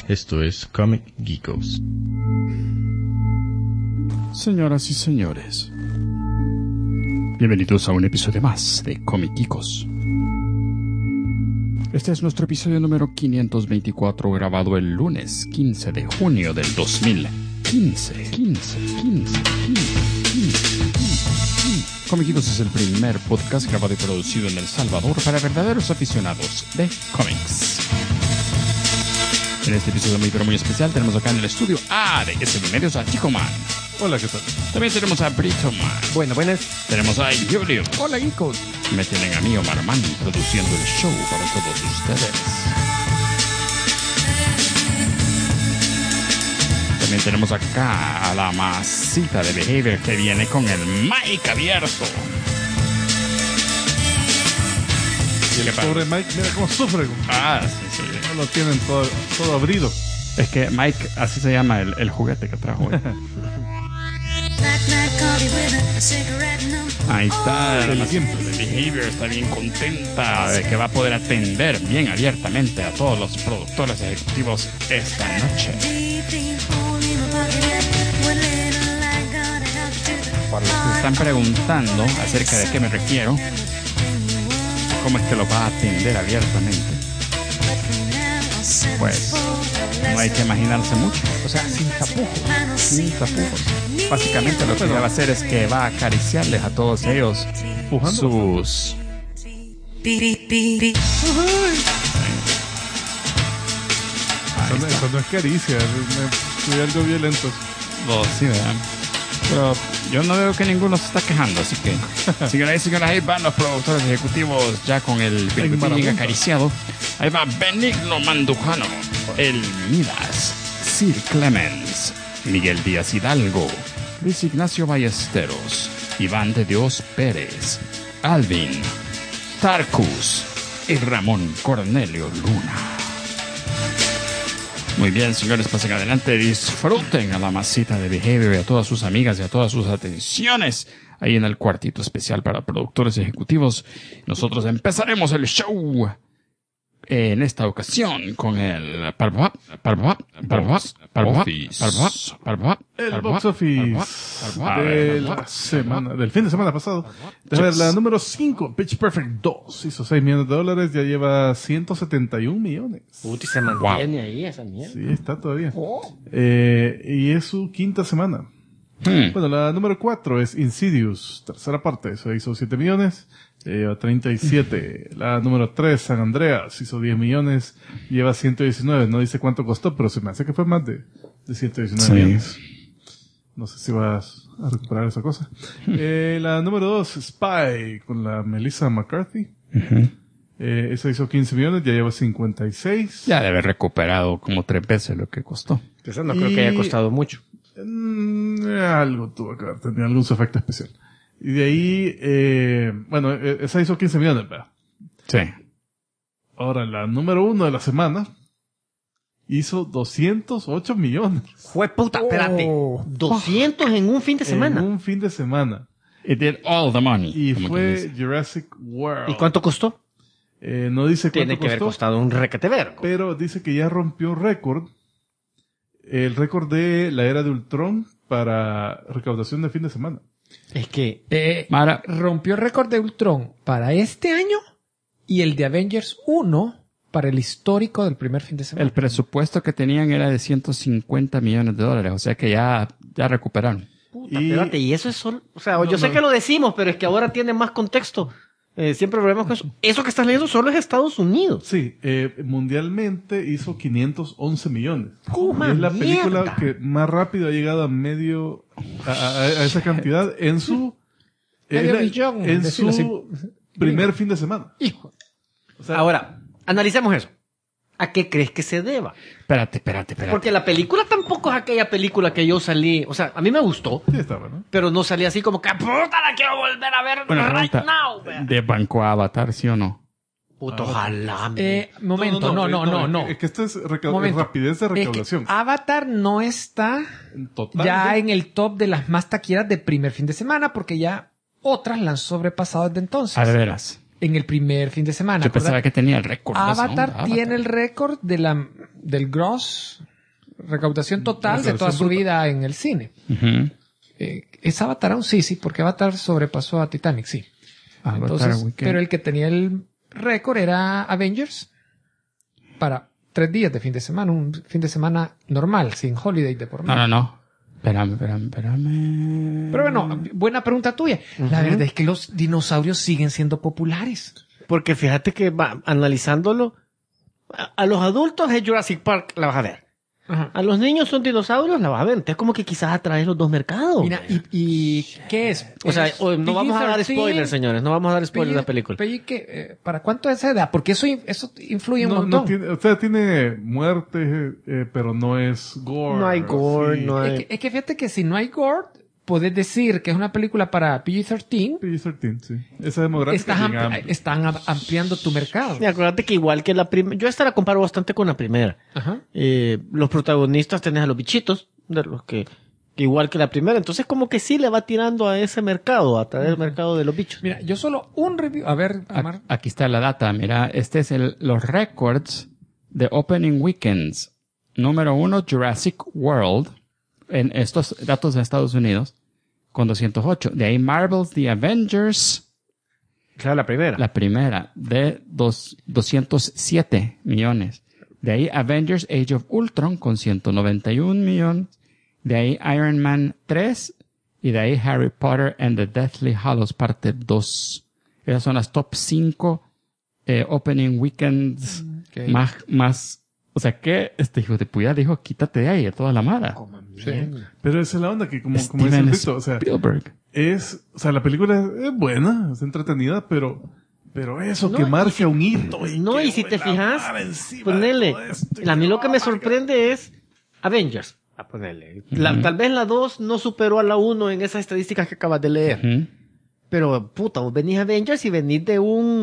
Esto es Comic Geekos. Señoras y señores, bienvenidos a un episodio más de Comic Geekos. Este es nuestro episodio número 524, grabado el lunes 15 de junio del 2015. Comic Geekos es el primer podcast grabado y producido en El Salvador para verdaderos aficionados de cómics. En este episodio muy pero muy especial tenemos acá en el estudio a de SB Medios a Chico Man. Hola, ¿qué tal? También tenemos a Brito Man. Buenas. Tenemos a Julio. Hola, Geekos. Me tienen a mí, Omar Man, produciendo el show para todos ustedes. También tenemos acá a la masita de Behavior que viene con el mic abierto. Y el pobre Mike, mira cómo sufre. Sí. No lo tienen todo abrido. Es que Mike, así se llama el juguete que trajo hoy. Ahí está, la masita de Behavior está bien contenta de que va a poder atender bien abiertamente a todos los productores ejecutivos esta noche. Por los que se están preguntando acerca de qué me refiero, cómo es que lo va a atender abiertamente, pues no hay que imaginarse mucho. O sea, sin tapujos. Sin tapujos. Básicamente lo que va a hacer es que va a acariciarles a todos ellos sus... Eso no es caricia, fui algo violento. Sí, ¿verdad? Pero yo no veo que ninguno se está quejando, así que señoras, ahí van los productores ejecutivos ya con el bien acariciado. Ahí va Benigno Mandujano, el Midas, Sir Clemens, Miguel Díaz Hidalgo, Luis Ignacio Ballesteros, Iván de Dios Pérez, Alvin, Tarkus y Ramón Cornelio Luna. Muy bien, señores, pasen adelante, disfruten a la masita de Behavior y a todas sus amigas y a todas sus atenciones ahí en el cuartito especial para productores ejecutivos. Nosotros empezaremos el show en esta ocasión con el el box office de la semana, del fin de semana pasado. A ver, la número 5, Pitch Perfect 2, hizo $6 millones, ya lleva 171 millones. Puti, se mantiene ahí esa mierda. Sí, está todavía. Y es su quinta semana. Bueno, la número 4 es Insidious, tercera parte, eso hizo 7 millones, lleva 37. La número 3, San Andreas, hizo 10 millones, lleva 119. No dice cuánto costó, pero se me hace que fue más de 119 millones. No sé si vas a recuperar esa cosa. La número 2, Spy, con la Melissa McCarthy. Esa hizo 15 millones, ya lleva 56. Ya debe haber recuperado como 3 veces lo que costó. Eso no creo que haya costado mucho. Algo tuvo que haber tenido algún efecto especial. Y de ahí, bueno, esa hizo 15 millones, ¿verdad? Sí. Ahora, la número 1 de la semana hizo 208 millones. Fue puta, espérate. 200 en un fin de semana. En un fin de semana. It did all the money. Y fue Jurassic World. ¿Y cuánto costó? No dice cuánto Tiene que haber costado un requetevergo. Pero dice que ya rompió récord. El récord de la era de Ultron para recaudación de fin de semana. Es que rompió el récord de Ultron para este año y el de Avengers 1 para el histórico del primer fin de semana. el presupuesto que tenían era de $150 millones, o sea que ya recuperaron. puta, espérate, y eso es solo, o sea, yo sé que lo decimos, pero es que ahora tiene más contexto. Siempre volvemos con eso. Eso que estás leyendo solo es Estados Unidos. Sí, mundialmente hizo 511 millones. ¡Cómo Es la mierda! película que más rápido ha llegado a esa cantidad en su primer fin de semana. Hijo. O sea, Ahora, analicemos eso. ¿A qué crees que se deba? Espérate. Porque la película tampoco es aquella película que yo salí, o sea, a mí me gustó, sí estaba, ¿no? pero no salí así como que puta, la quiero volver a ver right now. ¿De banco a Avatar, sí o no? Puta, ojalá. Momento, no. Es que esto es Momento. rapidez de recaudación. Es que Avatar no está En total, ya ¿sí? en el top de las más taquilleras de primer fin de semana porque ya otras la han sobrepasado desde entonces. A veras. En el primer fin de semana. Yo pensaba que tenía el récord. Avatar tiene el récord de del gross, recaudación total de toda su vida en el cine. Ujú. Es Avatar aún sí, porque Avatar sobrepasó a Titanic, sí. Avatar Entonces, Weekend. pero el que tenía el récord era Avengers para 3 días de fin de semana, un fin de semana normal, sin holiday de por medio. No. Espérame. Pero bueno, buena pregunta tuya. La verdad es que los dinosaurios siguen siendo populares. Porque fíjate que analizándolo, a los adultos es Jurassic Park, la vas a ver. Ajá. A los niños son dinosaurios, la vas a ver. Entonces como que quizás atraes los dos mercados. Mira, ¿y qué es? O sea, ¿Es no vamos a dar PG-13? spoilers, señores. No vamos a dar spoilers de la película. ¿Para cuánto es esa edad? Porque eso influye un No montón. tiene, o sea, tiene muertes, pero no es gore. No hay gore, así. no hay... Es que fíjate que si no hay gore, puedes decir que es una película para PG-13. PG-13, sí. Esa demográfica llega amplia. Están ampliando tu mercado. Y acuérdate que igual que la primera... Yo esta la comparo bastante con la primera. Ajá. Los protagonistas tenés a los bichitos, de los que igual que la primera. Entonces como que sí le va tirando a ese mercado, a traer el mercado de los bichos. Mira, yo solo un review. A ver, Amar. Aquí está la data. Mira, este es los records de opening weekends. Número 1, Jurassic World. En estos datos de Estados Unidos, con 208. De ahí Marvel's The Avengers. Claro, la primera. La primera, de 207 millones. De ahí Avengers Age of Ultron, con 191 millones. De ahí Iron Man 3. Y de ahí Harry Potter and the Deathly Hallows, parte 2. Esas son las top 5 opening weekends Okay. más... O sea que este hijo de puya dijo, quítate de ahí, de toda la mara. Sí. Pero esa es la onda que, como dice Steven Rito, o sea, Spielberg. o sea, la película es buena, es entretenida, pero eso No, que marca un hito. No, que y si te la fijas, mara encima ponele. de todo esto, A mí lo que me oh my God. sorprende es Avengers. A ponerle. Tal vez la 2 no superó a la 1 en esas estadísticas que acabas de leer. Ujú. Pero, puta, vos venís a Avengers y venís de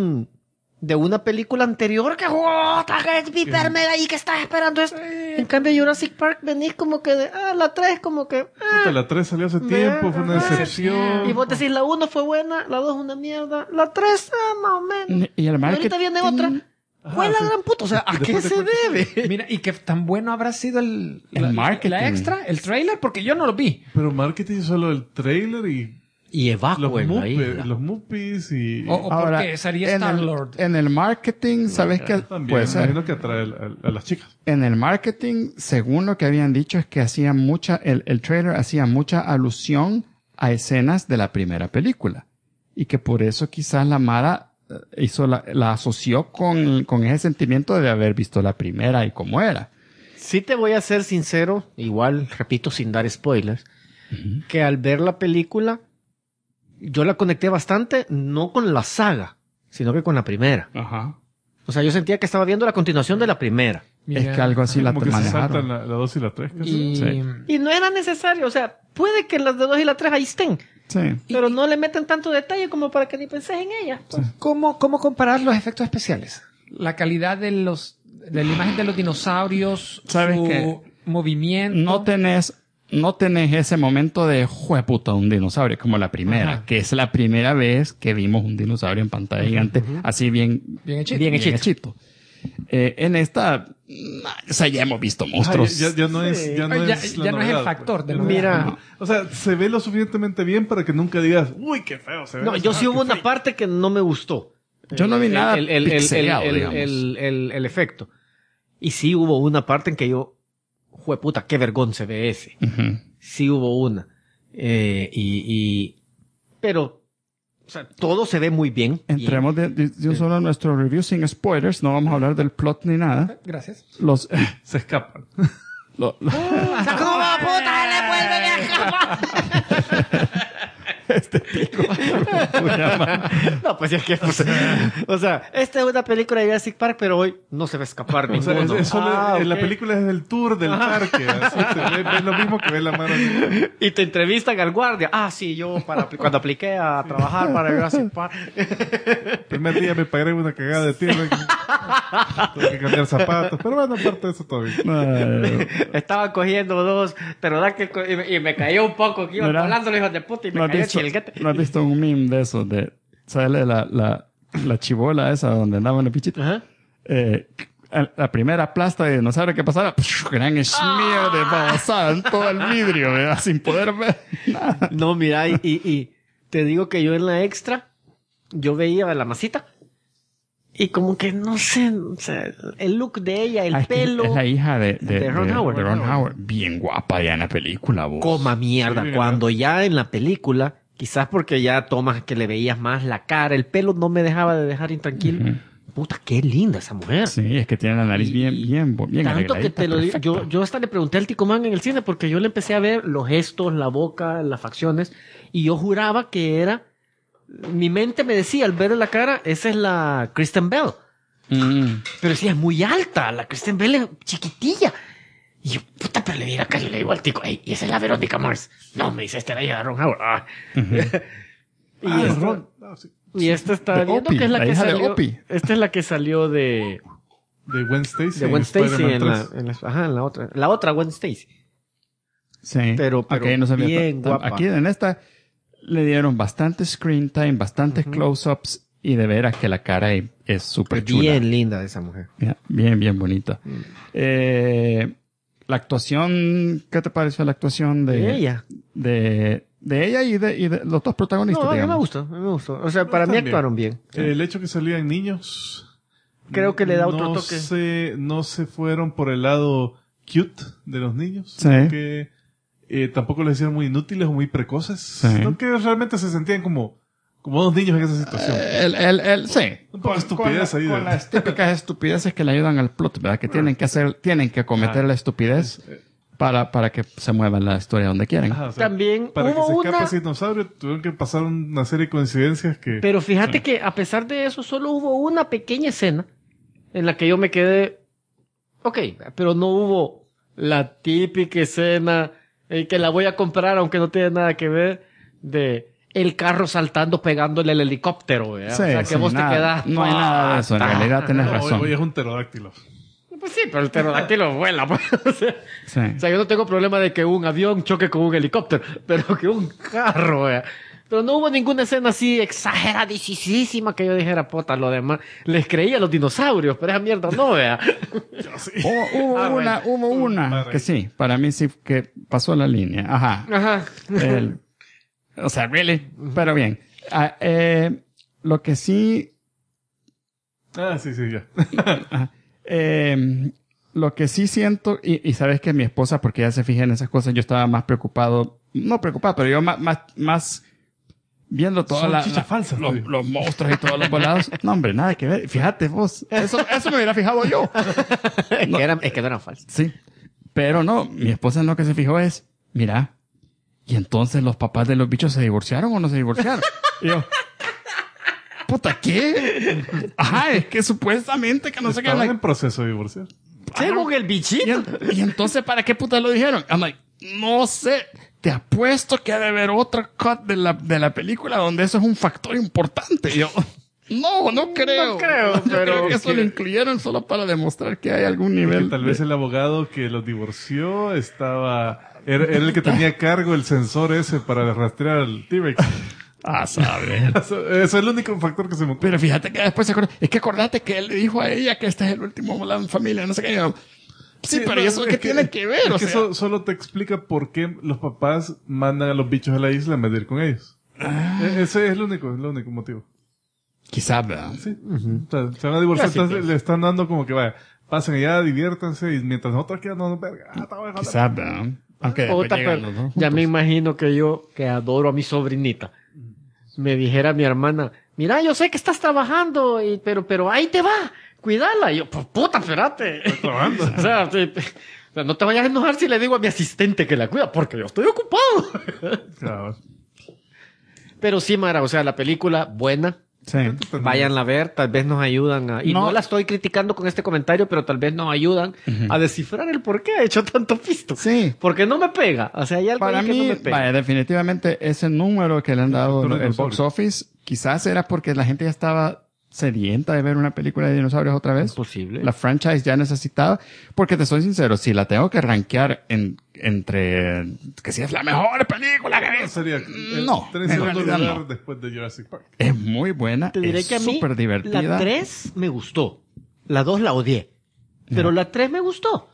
una película anterior que es Viper Mega y que estás esperando esto. En cambio, Jurassic Park venís como que la 3 como que... Puta, la 3 salió hace tiempo, fue una decepción. Y vos decís, la 1 fue buena, la 2 una mierda, la 3 más o menos. Y el Y marketing... ahorita viene otra. Fue la sí. gran puta. O sea, ¿a qué se debe? Mira, y que tan bueno habrá sido El la marketing. extra, el trailer, porque yo no lo vi. Pero marketing solo el trailer y Y evacuo en la isla. los Muppies y... O porque sería Star-Lord. en el marketing, ¿sabes qué? También, Puede me ser. imagino que atrae a las chicas. En el marketing, según lo que habían dicho, es que hacía el trailer hacía mucha alusión a escenas de la primera película. Y que por eso quizás la Mara la asoció con ese sentimiento de haber visto la primera y cómo era. Sí te voy a ser sincero, igual, repito, sin dar spoilers, que al ver la película, yo la conecté bastante, no con la saga, sino que con la primera. Ajá. O sea, yo sentía que estaba viendo la continuación de la primera. Es que algo así la Como que se saltan manejaron. la 2 y la 3. Y, Sí. Y no era necesario, o sea, puede que las de 2 y la 3 ahí estén, Sí. pero no le meten tanto detalle como para que ni penses en ellas. Pues. ¿Cómo comparar los efectos especiales? La calidad de la imagen de los dinosaurios, ¿Sabes su qué? movimiento. No tenés ese momento de jueputa un dinosaurio como la primera, Ajá. que es la primera vez que vimos un dinosaurio en pantalla gigante, así bien Bien Bien hechito. hechito. En esta, o sea, ya hemos visto monstruos. Ya no es, ya no Ya- es ya la no es el novedad, factor de pues. novedad. Mira, O sea, se ve lo suficientemente bien para que nunca digas, uy, qué feo se ve. no, yo sí hubo una parte que no me gustó. Yo no vi nada pixeleado, digamos. el efecto. Y sí hubo una parte en que yo, jueputa, qué vergón se ve ese. Ujú. Sí hubo una. Pero, o sea, todo se ve muy bien. Entremos de un solo a nuestro review sin spoilers, no vamos a hablar del plot ni nada. Gracias. Los, Se escapan. lo- ¡Sacó puta! ¡Le vuelven a escapar! No, pues es que, pues, o sea, esta es una película de Jurassic Park, pero hoy no se va a escapar O sea, ninguno. es solo, la Ok. película es del tour del parque. Así ves lo mismo que ve la mano. Y te entrevistan al guardia. Ah, sí, yo cuando apliqué a trabajar para Jurassic Park. El primer día me pagué una cagada de tierra. Tuve que cambiar zapatos. Pero bueno, aparte de eso todo bien. Ay, Estaba cogiendo dos, pero da que y me cayó un poco que iban Mira, volando los hijos de puta y me ¿no has cayó el visto, chilguete. ¿no has visto un meme de eso? De, sale la chibola esa donde andaban los bichitos. Ajá. la primera plasta de dinosaurio que pasaba, gran smear de babosada en todo el vidrio, ¿verdad? Sin poder ver nada. No, mira, y te digo que yo en la extra, yo veía la masita. Y como que, no sé, o sea, el look de ella, el pelo. Es la hija de Ron Howard. de Ron Howard. Bien guapa ya en la película, vos. Coma mierda. Sí, Cuando ya en la película, quizás porque ya tomas que le veías más la cara, el pelo no me dejaba de dejar intranquilo. Puta, qué linda esa mujer. Sí, es que tiene la nariz bien Tanto que te lo digo, perfecta. yo hasta le pregunté al Tico Man en el cine porque yo le empecé a ver los gestos, la boca, las facciones, y yo juraba que era, mi mente me decía al ver la cara, esa es la Kristen Bell. Pero sí, es muy alta, la Kristen Bell es chiquitilla. Y yo, puta, pero le di la cara y le digo al Tico, ey, y esa es la Verónica Mars. No, me dice, esta era ella de Ron Howard. Ah. Y esta está De viendo Opie, que es la la que hija de salió. Opie. Esta es la que salió de Gwen Stacy. Gwen Stacy en la, 3. en la otra. La otra Gwen Stacy. Sí. Pero Aquí no se ve bien guapa. Aquí en esta le dieron bastante screen time, bastantes close-ups y de veras que la cara es súper chula. Bien linda esa mujer. Bien bonita. La actuación, ¿qué te pareció la actuación de Ella. De ella y de los dos protagonistas, No, a mí me digamos? gustó, a mí me gustó. O sea, para mí También. actuaron bien. El hecho que salían niños. Creo que le da otro toque. No se fueron por el lado cute de los niños. Sí. Que tampoco les hicieron muy inútiles o muy precoces. Sí. Sino que realmente se sentían como dos niños en esa situación. Sí. Un poco estupidez ahí. Con las típicas estupideces que le ayudan al plot, ¿verdad? Que tienen que cometer la estupidez para que se mueva la historia donde quieren. Ajá, o sea, También para hubo que se escape una... ese dinosaurio tuvieron que pasar una serie de coincidencias que... Pero fíjate que a pesar de eso, solo hubo una pequeña escena en la que yo me quedé... Ok, pero no hubo la típica escena que la voy a comprar aunque no tiene nada que ver de el carro saltando pegándole el helicóptero, ¿verdad? Sí, o sea, que sí, vos nada, te quedás... no hay nada de eso, en realidad tenés razón. Hoy es un pterodáctilo. Pues sí, pero el pterodáctilo vuela. Pues. Sí. O sea, yo no tengo problema de que un avión choque con un helicóptero, pero que un carro, ¿verdad? Pero no hubo ninguna escena así exageradísima que yo dijera, puta, lo demás. Les creía a los dinosaurios, pero esa mierda no, vea. Hubo una que sí, para mí sí que pasó la línea. Ajá. Ajá. O sea, really, pero bien. Lo que sí, Sí, ya. lo que sí siento, y sabes que mi esposa, porque ella se fija en esas cosas, yo estaba más preocupado, no preocupado, pero yo más viendo todas Son chichas falsas, los monstruos y todos los volados. No, hombre, nada que ver. Fíjate vos, eso me hubiera fijado yo. Es que no eran falsos. Sí. Pero no, mi esposa en lo que se fijó es, mira, ¿y entonces los papás de los bichos se divorciaron o no se divorciaron? Y yo, puta, ¿qué? Ajá, es que supuestamente que no sé qué. Estaban en proceso de divorciar. Según el bichito. Y entonces, ¿para qué puta lo dijeron? I'm like, no sé. Te apuesto que ha de haber otro cut de la película donde eso es un factor importante. Y yo, no creo. No creo, pero Creo que eso lo incluyeron solo para demostrar que hay algún nivel. Que tal vez el abogado que los divorció era el que tenía a cargo el sensor ese para rastrear al T-Rex. Sabe. Eso es el único factor que se me ocurre. Pero fíjate que después se acuerda. Es que acordate que él le dijo a ella que este es el último volado en familia, no sé qué. Yo, sí, pero ¿y eso qué tiene que ver? Es O que sea, eso solo te explica por qué los papás mandan a los bichos a la isla a medir con ellos. Ese es el único motivo. quizás, ¿verdad? Sí. O sea, se van a divorciar, Clásicos. entonces le están dando como que vaya, pasen allá, diviértanse, y mientras nosotros aquí andamos, verga, estamos dejando. Quizás, ¿verdad? Aunque después Puta, llegan pero los dos ya juntos. me imagino que yo, que adoro a mi sobrinita, me dijera mi hermana, mira, yo sé que estás trabajando, pero ahí te va, cuídala. Y yo, pues puta, espérate. trabajando. O sea, no te vayas a enojar si le digo a mi asistente que la cuida, porque yo estoy ocupado. Claro. Pero sí, Mara, o sea, la película, buena. Sí. Vayan a ver, tal vez nos ayudan a... Y no la estoy criticando con este comentario, pero tal vez nos ayudan a descifrar el por qué ha hecho tanto pisto. Sí. Porque no me pega. O sea, hay algo Para ahí que mí, no me pega. vaya, definitivamente ese número que le han dado Factor el box dinosaurio. office, quizás era porque la gente ya estaba sedienta de ver una película de dinosaurios otra vez. Es posible. La franchise ya necesitaba, porque te soy sincero, si la tengo que rankear entre que si es la mejor película que No, ves, sería no, en en segundo realidad lugar no. después de Jurassic Park. Es muy buena, Te diré es que a mí súper divertida. la 3 me gustó. La 2 la odié. Pero la 3 me gustó.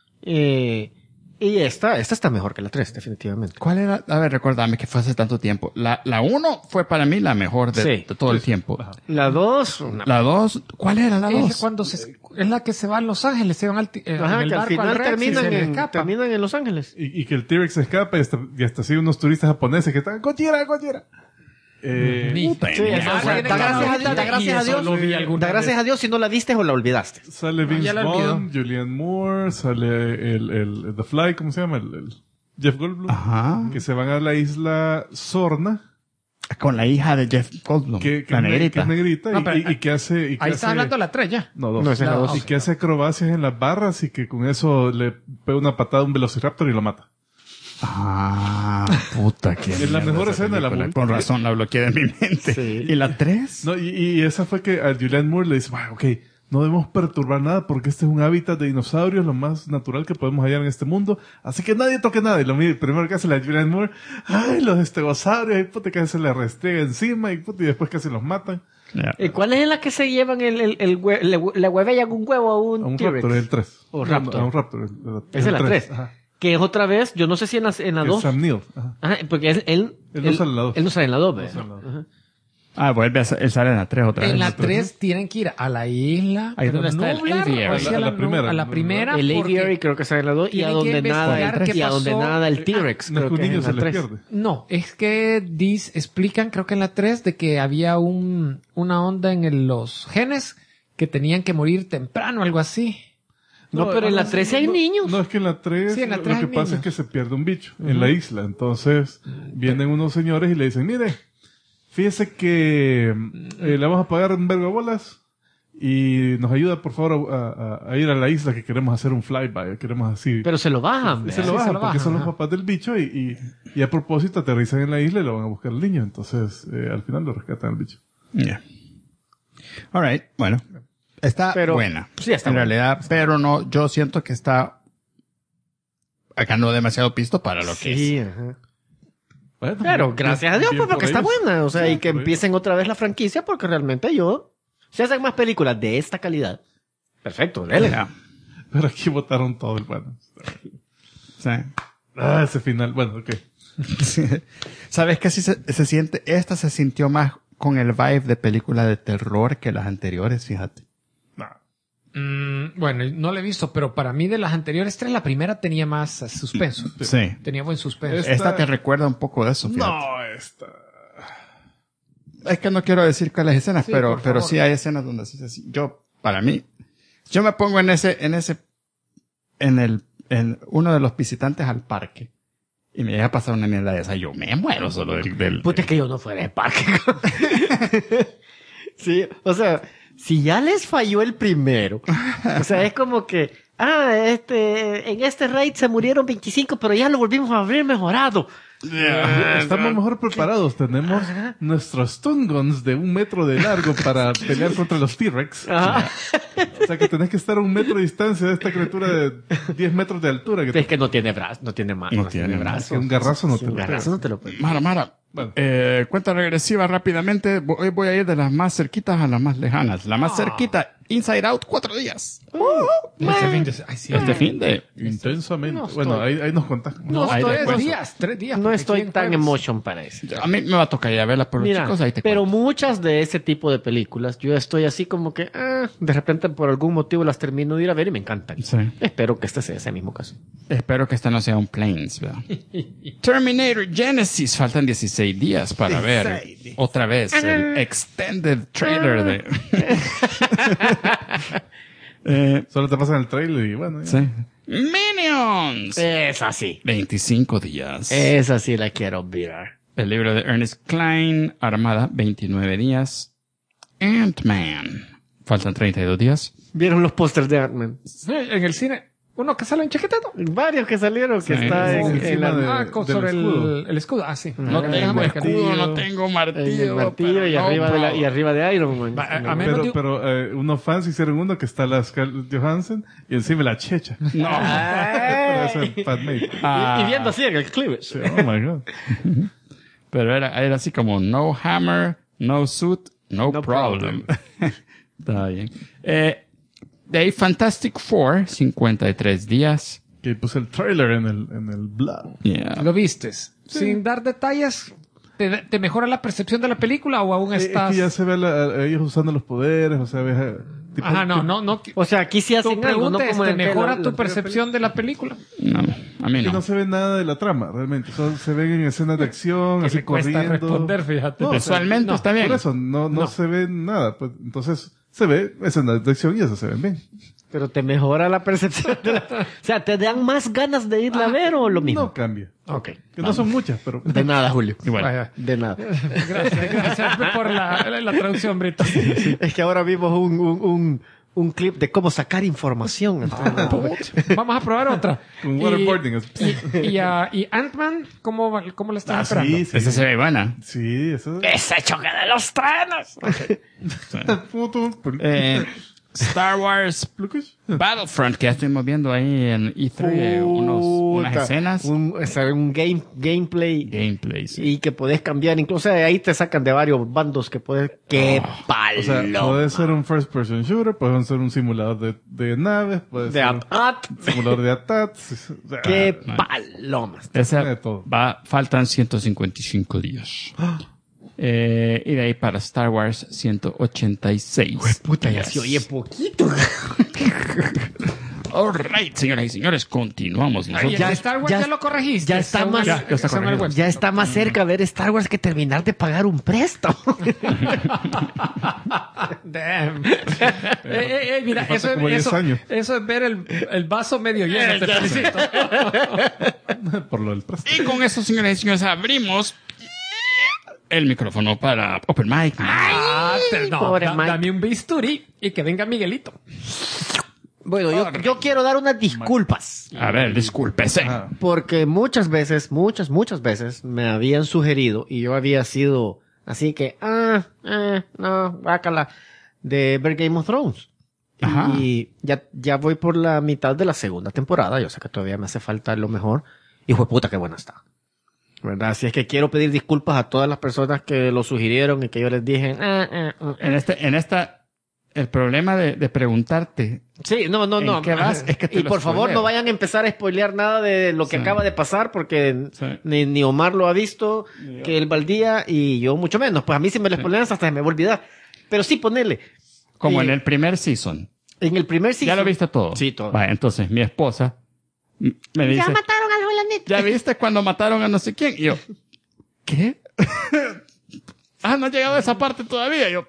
Y esta está mejor que la 3, definitivamente. ¿Cuál era? A ver, recordame que fue hace tanto tiempo. La 1 fue para mí la mejor de todo el tiempo. La 2... La 2, ¿cuál era la 2? Es cuando es la que se va a Los Ángeles, se van en que el al barco final al Rex y se le escapa. terminan en Los Ángeles. Y que el T-Rex escapa y hasta así unos turistas japoneses que están ¡Gojira! Puta, Sí, mierda. da gracias a Dios si no la viste o la olvidaste. Sale Vince ya la Vaughn, Julianne Moore, sale el The Fly, ¿cómo se llama? El Jeff Goldblum. Ajá. Que se van a la isla Sorna. Con la hija de Jeff Goldblum. Que es negrita No, pero y que hace... y que Ahí hace- está hablando la 3 ya. No, dos. No, esa es la dos. Y que hace acrobacias en las barras y que con eso le pega una patada a un velociraptor y lo mata. Ah, puta que Es la mejor escena de la movie. Con razón la bloqueé de mi mente. Sí. ¿Y la 3? No, y esa fue que a Julianne Moore le dice, bueno, ok, no debemos perturbar nada porque este es un hábitat de dinosaurios, lo más natural que podemos hallar en este mundo. Así que nadie toque nada. Y lo primero que hace la Julianne Moore, ay, los estegosaurios, y puta que se le restriega encima, y puta, y después casi los matan. ¿Cuál es la que se llevan le huevellan un huevo a A un un T-Rex? raptor, el 3. O raptor. A un raptor. Esa es la 3. Ajá. Que es otra vez, yo no sé si en la Es 2. Sam Neill. Ajá. Ajá, porque él no sale en la 2. Él no sale en la 2, No sale en la 2. Ajá. Ah, vuelve él sale en la 3 otra vez. En la 3 tienen que ir a la isla. Ahí donde está el Nublar, aviary. o sea, A la primera. a la primera. El porque- aviary creo que sale en la 2 y a tienen que donde nada investigar qué y a donde pasó. nada el T-Rex No es creo que un que es niño en se la les 3. pierde. No, es que explican, creo que en la 3, de que había una onda en los genes que tenían que morir temprano, algo así. No, pero en la 3 hay niños. No, es que en la 3 Sí, en la lo 3 que hay pasa niños. es que se pierde un bicho en la isla. Entonces vienen unos señores y le dicen, mire, fíjese que le vamos a pagar un vergo de bolas y nos ayuda por favor a ir a la isla que queremos hacer un flyby, queremos así. Pero se lo bajan. se ¿verdad? lo bajan se lo porque bajan, son los ajá. papás del bicho y a propósito aterrizan en la isla y lo van a buscar al niño. Entonces al final lo rescatan al bicho. Yeah. All right, bueno. Está Pero- buena. sí, está en buena. realidad, pero no, yo siento que está acá no demasiado pisto para lo que Sí, es. ajá. Bueno, Pero bien- gracias a Dios, bien pues, porque por está ellos. buena. O sea, Sí, y que por empiecen otra vez la franquicia, porque realmente si hacen más películas de esta calidad, perfecto, dele. Yeah. Pero aquí votaron todo el bueno. Sí. Ese final, bueno, ok. ¿Sabes qué? Sí se siente, esta se sintió más con el vibe de película de terror que las anteriores, fíjate. Bueno, no la he visto, pero para mí de las anteriores 3, la primera tenía más suspenso. Sí. Tenía buen suspenso. Esta te recuerda un poco de eso, fíjate. No, esta. Es que no quiero decir cuáles escenas, Sí, pero por favor. sí hay escenas donde sí para mí, yo me pongo en uno de los visitantes al parque y me llega a pasar una mierda de esa, yo me muero solo del Puta, es que yo no fuera de parque. Sí, o sea, si ya les falló el primero, o sea, es como que, en este raid se murieron 25, pero ya lo volvimos a abrir mejorado. Estamos mejor preparados. Tenemos nuestros stun guns de 1 metro de largo para pelear contra los T-Rex. Ajá. O sea que tenés que estar a 1 metro de distancia de esta criatura de 10 metros de altura. Que Es que no tiene brazos, no tiene manos, No tiene brazos. que un garrazo no te Un lo garrazo no te lo puede. Mara, Bueno. cuenta regresiva rápidamente. Hoy voy a ir de las más cerquitas a las más lejanas. La más cerquita, Inside Out, 4 días. Este fin de- ay, sí. Este fin de... Intensamente. No bueno, estoy- ahí nos contás. No, ahí estoy después. 3 días. No porque estoy aquí en tan jueves. emotion para eso. A mí me va a tocar ir a verla por los Mira, chicos, ahí te pero cuento. muchas de ese tipo de películas, yo estoy así como que, de repente por algún motivo las termino de ir a ver y me encantan. Sí. Espero que este sea ese mismo caso. Espero que esta no sea un Planes, ¿verdad? Terminator Genesis. Faltan 16 días para ver otra vez el extended trailer de... Solo te pasan el trailer y bueno. Ya. sí. Minions. Esa sí. 25 días. Esa sí la quiero mirar. El libro de Ernest Cline, Armada, 29 días. Ant-Man. Faltan 32 días. ¿Vieron los pósters de Ant-Man? Sí, en el cine, uno que sale en chaquetado. Varios que salieron, que Sí, está sí, en encima la... de- Sobre del escudo. el escudo. Ah, sí. No Ah, tengo el escudo, martillo. no tengo en martillo. el martillo pero y, no, arriba de bro. y arriba de Iron Man. A menos de- Pero unos fans hicieron uno que está la Scarlett Johansson y encima la checha. No. Ay. Pero ese es Padmate. Y viendo así en el cleavage. Sí, oh my god. Pero era así como no hammer, no suit, no, No problem. Está bien. De ahí Fantastic Four, 53 días. Que puse el trailer en el blog. Yeah. ¿Lo vistes? Sin dar detalles, ¿te mejora la percepción de la película o aún estás...? Es que ya se ve a ellos usando los poderes, o sea, ves... tipo- Ajá, no. O sea, aquí sí Tu hacen algo, ¿no? pregunta es, Como ¿te en mejora la- tu la- percepción de la película? No, a mí que no. no se ve nada de la trama, realmente. Solo se ven en escenas de acción, Que así le cuesta corriendo. responder, fíjate. No, Visualmente no, está bien. Por eso, no se ve nada. Pues, entonces, se ve escenas de acción y eso se ven bien. Pero te mejora la percepción de la... O sea, ¿te dan más ganas de irla a ver o lo mismo? No cambia. Ok. Que no son muchas, pero... De nada, Julio. Igual. Vaya. De nada. Gracias por la traducción, Brito. Es que ahora vimos un clip de cómo sacar información. Vamos a probar otra. Con waterboarding. Y Ant-Man, ¿cómo le estás esperando? sí, sí. Esa se ve buena. Sí, eso... ¡Ese choque de los trenes! Star Wars Battlefront, que ya estuvimos viendo ahí en E3, unas escenas. Un gameplay. Gameplays. Y que podés cambiar, incluso ahí te sacan de varios bandos que podés... ¡Qué O sea, palo! puede ser un first person shooter, puede ser un simulador de naves, puede De ser un AT-AT. simulador de ATATs. O sea, ¡Qué nice. palomas! Esa de todo. faltan 155 días. Y de ahí para Star Wars 186. Puta, ya días. se oye poquito. Alright, señoras y señores, continuamos nosotros. Ya, Star Wars ya lo corregiste. Ya está según más, el- está según el corregido. web. ya está más cerca ver Star Wars que terminar de pagar un préstamo. Damn. Mira, Falta como 10 años. eso es ver el vaso medio lleno. Te felicito. Por lo del préstamo. Y con eso, señoras y señores, abrimos el micrófono para Open Mic. Pobre Mike. Dame un bisturí y que venga Miguelito. Bueno, yo quiero dar unas disculpas. A ver, discúlpese. Ajá. Porque muchas veces me habían sugerido y yo había sido así que, no, bácala, de ver Game of Thrones. Ajá. Y ya voy por la mitad de la segunda temporada. Yo sé que todavía me hace falta lo mejor. Y puta, qué buena está. ¿Verdad? Así es que quiero pedir disculpas a todas las personas que lo sugirieron y que yo les dije, En esta, el problema de preguntarte. Sí, no. ¿En qué vas? Es que te y lo por favor spoileo. no vayan a empezar a spoilear nada de lo que Sí. acaba de pasar porque Sí. ni Omar lo ha visto, que él Baldía y yo mucho menos. Pues a mí si me lo spoilean hasta se me va a olvidar. Pero sí, ponele. Como Y en el primer season. en el primer ¿Ya lo viste todo? Sí, todo. Vale, entonces mi esposa me dice, mataron al fulanito. ¿ya viste cuando mataron a no sé quién? Y yo, ¿qué? No ha llegado a esa parte todavía. Y yo,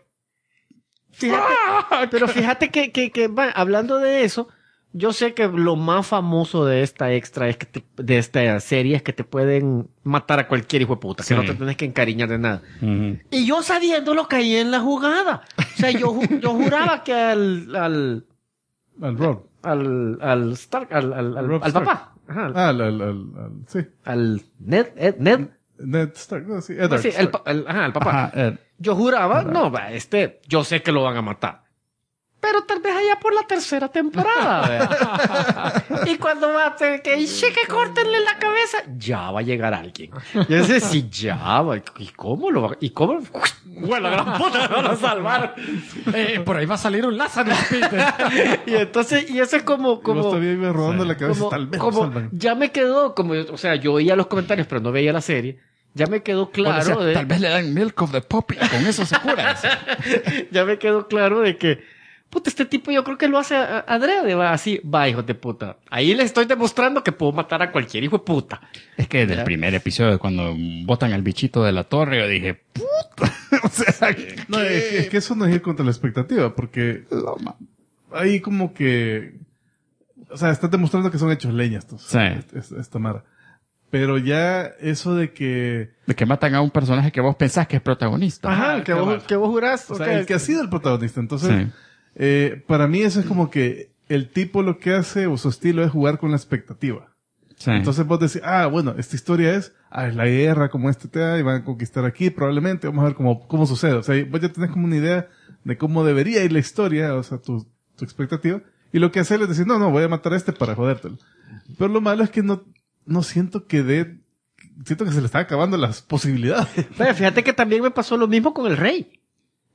Pero fíjate que hablando de eso, yo sé que lo más famoso de esta extra es que de esta serie es que te pueden matar a cualquier hijo de puta, Sí. que no te tienes que encariñar de nada. ujú. Y yo sabiéndolo caí en la jugada. O sea, yo juraba que al Al Stark, al Robb Stark. papá. Ajá, sí. al Ned. Ned Stark, no, sí, Eddard Sí, Stark. el papá. Ajá, Yo juraba, no, yo sé que lo van a matar. Pero tal vez allá por la tercera temporada, ¿verdad? Y cuando va a tener que córtenle la cabeza, ya va a llegar alguien. Yo sé si ya va. ¿Y cómo lo va? ¿Y cómo? Bueno, la gran puta me van a salvar. Por ahí va a salir un Lázaro, Peter. Y entonces, y eso es como, Vos todavía ibas rodando la cabeza, tal vez lo salvan. ya me quedó, o sea, yo oía los comentarios, pero no veía la serie. Ya me quedó claro tal vez le dan milk of the puppy, con eso se cura. ya me quedó claro de que, puta, este tipo yo creo que lo hace adrede, va así, va, hijo de puta. Ahí le estoy demostrando que puedo matar a cualquier hijo de puta. Es que desde el primer episodio, cuando botan al bichito de la torre, yo dije, puta. O sea, No, es que eso no es ir contra la expectativa, porque ahí como que... O sea, estás demostrando que son hechos leña estos. Sí. Esta mara. Pero ya eso de que... de que matan a un personaje que vos pensás que es protagonista. Ajá, que vos jurás. O sea, ok. el que ha sido el protagonista. Entonces, Sí. para mí eso es como que el tipo lo que hace o su estilo es jugar con la expectativa. Sí. Entonces vos decís, bueno, esta historia es la guerra como y van a conquistar aquí probablemente, vamos a ver cómo sucede. O sea, vos ya tenés como una idea de cómo debería ir la historia, o sea, tu expectativa. Y lo que hacer es decir, no, voy a matar a este para jodértelo. Pero lo malo es que no siento que siento que se le están acabando las posibilidades. Pero fíjate que también me pasó lo mismo con el rey.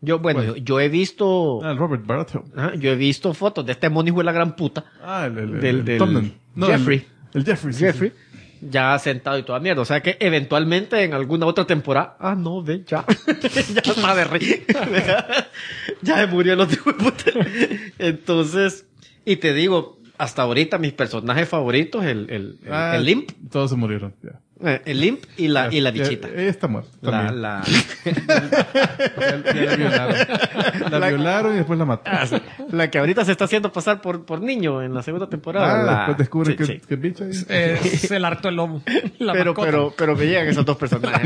Yo he visto... el Robert Baratheon. Yo he visto fotos de este mono hijo de la gran puta. El Tommen. No, Jeffrey. El Jeffrey. Jeffrey. Ya sentado y toda mierda. O sea que eventualmente en alguna otra temporada... no, ve, ya. Ya está de rey. Ya se murió el otro hijo de puta. Entonces... Y te digo, hasta ahorita mis personajes favoritos, el Limp. Todos se murieron, ya. El Limp y la bichita. Ella está muerta. Ya la violaron. La violaron y después la mataron. La que ahorita se está haciendo pasar por niño en la segunda temporada. Después descubren que bicha ahí. Se le hartó el lomo. Pero me llegan esos dos personajes.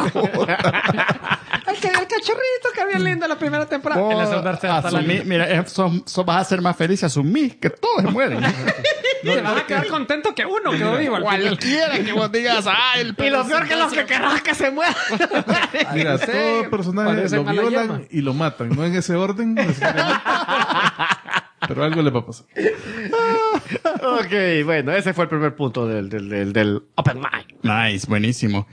El cachorrito que había lindo en la primera temporada. En la segunda Mira, vas a ser más feliz, asumí que todos se mueren. Te vas a quedar contento que uno quedó vivo. Cualquiera que vos digas, y lo peor que los que querrás que se mueran. Mira, todo personaje lo violan y lo matan. No en ese orden, necesariamente. Pero algo le va a pasar. Ok, bueno, ese fue el primer punto del Open Mind. Nice, buenísimo.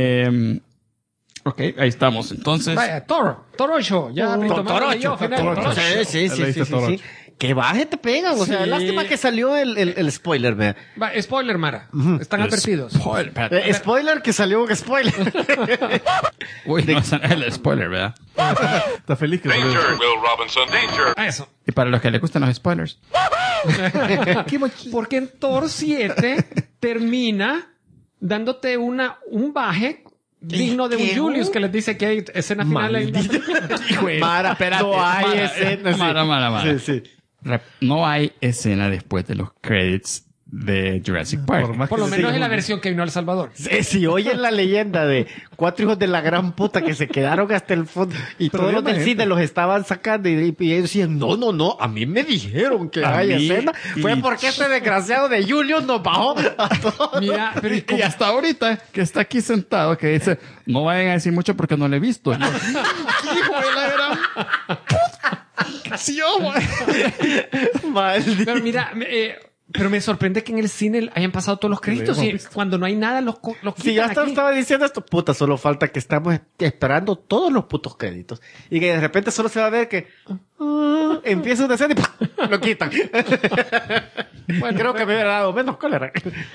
Ok, ahí estamos. Entonces... Vaya, Torocho. Ya Torocho. Sí. Que baje te pegan. O sea, lástima que salió el spoiler, vea. Spoiler, Mara. Están advertidos. Spoiler que salió un spoiler. Uy, no es el spoiler, ¿verdad? Está feliz que Danger, Will Robinson, danger. Eso. Y para los que les gustan los spoilers. Porque en Thor 7 termina dándote un baje digno de un Julius que les dice que hay escena final en Mara, no hay escena. Mara. Sí. No hay escena después de los credits de Jurassic Park. Por lo menos en la versión que vino a El Salvador. Si oyen la leyenda de 4 hijos de la gran puta que se quedaron hasta el fondo y todos los del cine los estaban sacando y ellos decían, no, a mí me dijeron que hay escena. Fue porque este desgraciado de Julius nos bajó a todos. Mira, pero y hasta ahorita que está aquí sentado que dice, no vayan a decir mucho porque no lo he visto. Yo, hijo de la gran... Sí, Maldito. Pero mira, pero me sorprende que en el cine hayan pasado todos los créditos y cuando no hay nada los quitan. Si ya estaba diciendo esto, puta, solo falta que estamos esperando todos los putos créditos y que de repente solo se va a ver que empieza una escena y ¡pum! Lo quitan. Bueno, creo que me hubiera dado menos cólera.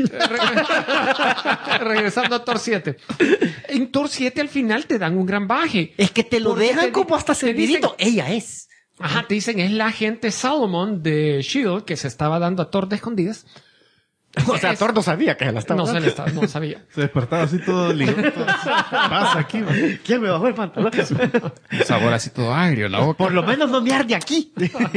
Regresando a Thor 7. En Thor 7 al final te dan un gran baje. Es que te lo dejan como hasta servidito. Ella es. Ajá, te dicen, es la agente Solomon de S.H.I.E.L.D. que se estaba dando a Thor de escondidas. O sea, Thor no sabía que se la estaba dando. No sabía. Se despertaba así todo lindo. Pasa aquí, man. ¿Quién me bajó el pantalón? Un sabor así todo agrio en la boca. Por lo menos no me arde aquí.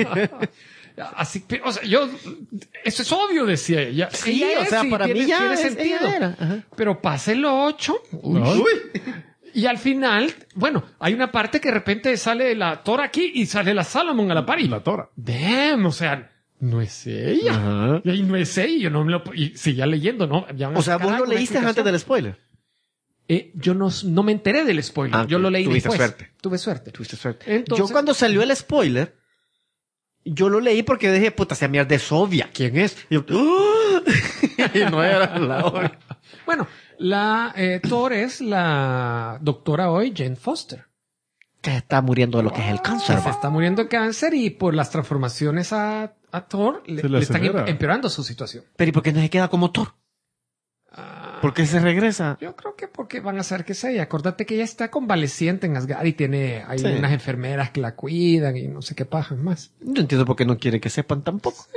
Así que, o sea, eso es obvio, decía ella. Sí, o sea, para mí ya tiene sentido. Pero pase el 8. Uy. Y al final, bueno, hay una parte que de repente sale la Thor aquí y sale la Solomon a la par. La Tora. Damn, o sea, no es ella. Ajá. Y no es ella. Yo no me lo... Y seguía leyendo, ¿no? O sea, vos lo leíste antes del spoiler. Yo no me enteré del spoiler. Yo lo leí Tuviste después. Tuve suerte. Entonces, yo cuando salió el spoiler, yo lo leí porque dije, puta, se mierda es obvia. ¿Quién es? Y yo, y no era la hora. Bueno, la Thor es la doctora hoy, Jane Foster. Que está muriendo de lo que es el cáncer. Se está muriendo de cáncer y por las transformaciones a Thor le están empeorando su situación. Pero ¿y por qué no se queda como Thor? ¿Por qué se regresa? Yo creo que porque van a saber que es ella. Acordate que ella está convaleciente en Asgard y hay unas enfermeras que la cuidan y no sé qué pajan más. No entiendo por qué no quiere que sepan tampoco.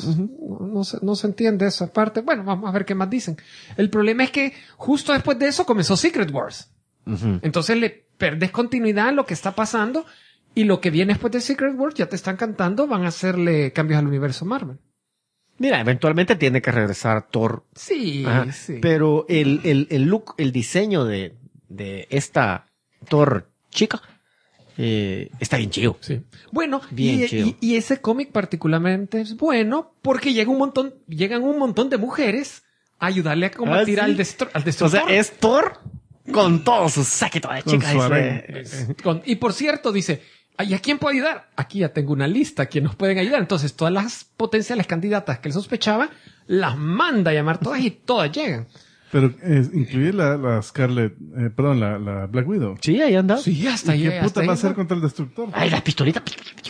No se entiende esa parte. Bueno, vamos a ver qué más dicen. El problema es que justo después de eso comenzó Secret Wars. Entonces le perdes continuidad a lo que está pasando y lo que viene después de Secret Wars ya te están cantando, van a hacerle cambios al universo Marvel. Mira, eventualmente tiene que regresar Thor. Sí, sí. Pero el look, el diseño de esta Thor chica, está bien chido. Sí. Bueno, bien chido. Y ese cómic particularmente es bueno porque llegan un montón de mujeres a ayudarle a combatir al destructor. O sea, es Thor con todo su séquito de chicas. Y por cierto, dice, ¿y a quién puedo ayudar? Aquí ya tengo una lista, ¿quién nos pueden ayudar? Entonces, todas las potenciales candidatas que él sospechaba, las manda a llamar todas y todas llegan. Pero incluye la Scarlet, perdón, la Black Widow. Sí, ahí anda. Sí, hasta ahí. ¿Qué hasta puta ahí va a hacer anda. contra el Destructor? Ay, las pistolitas.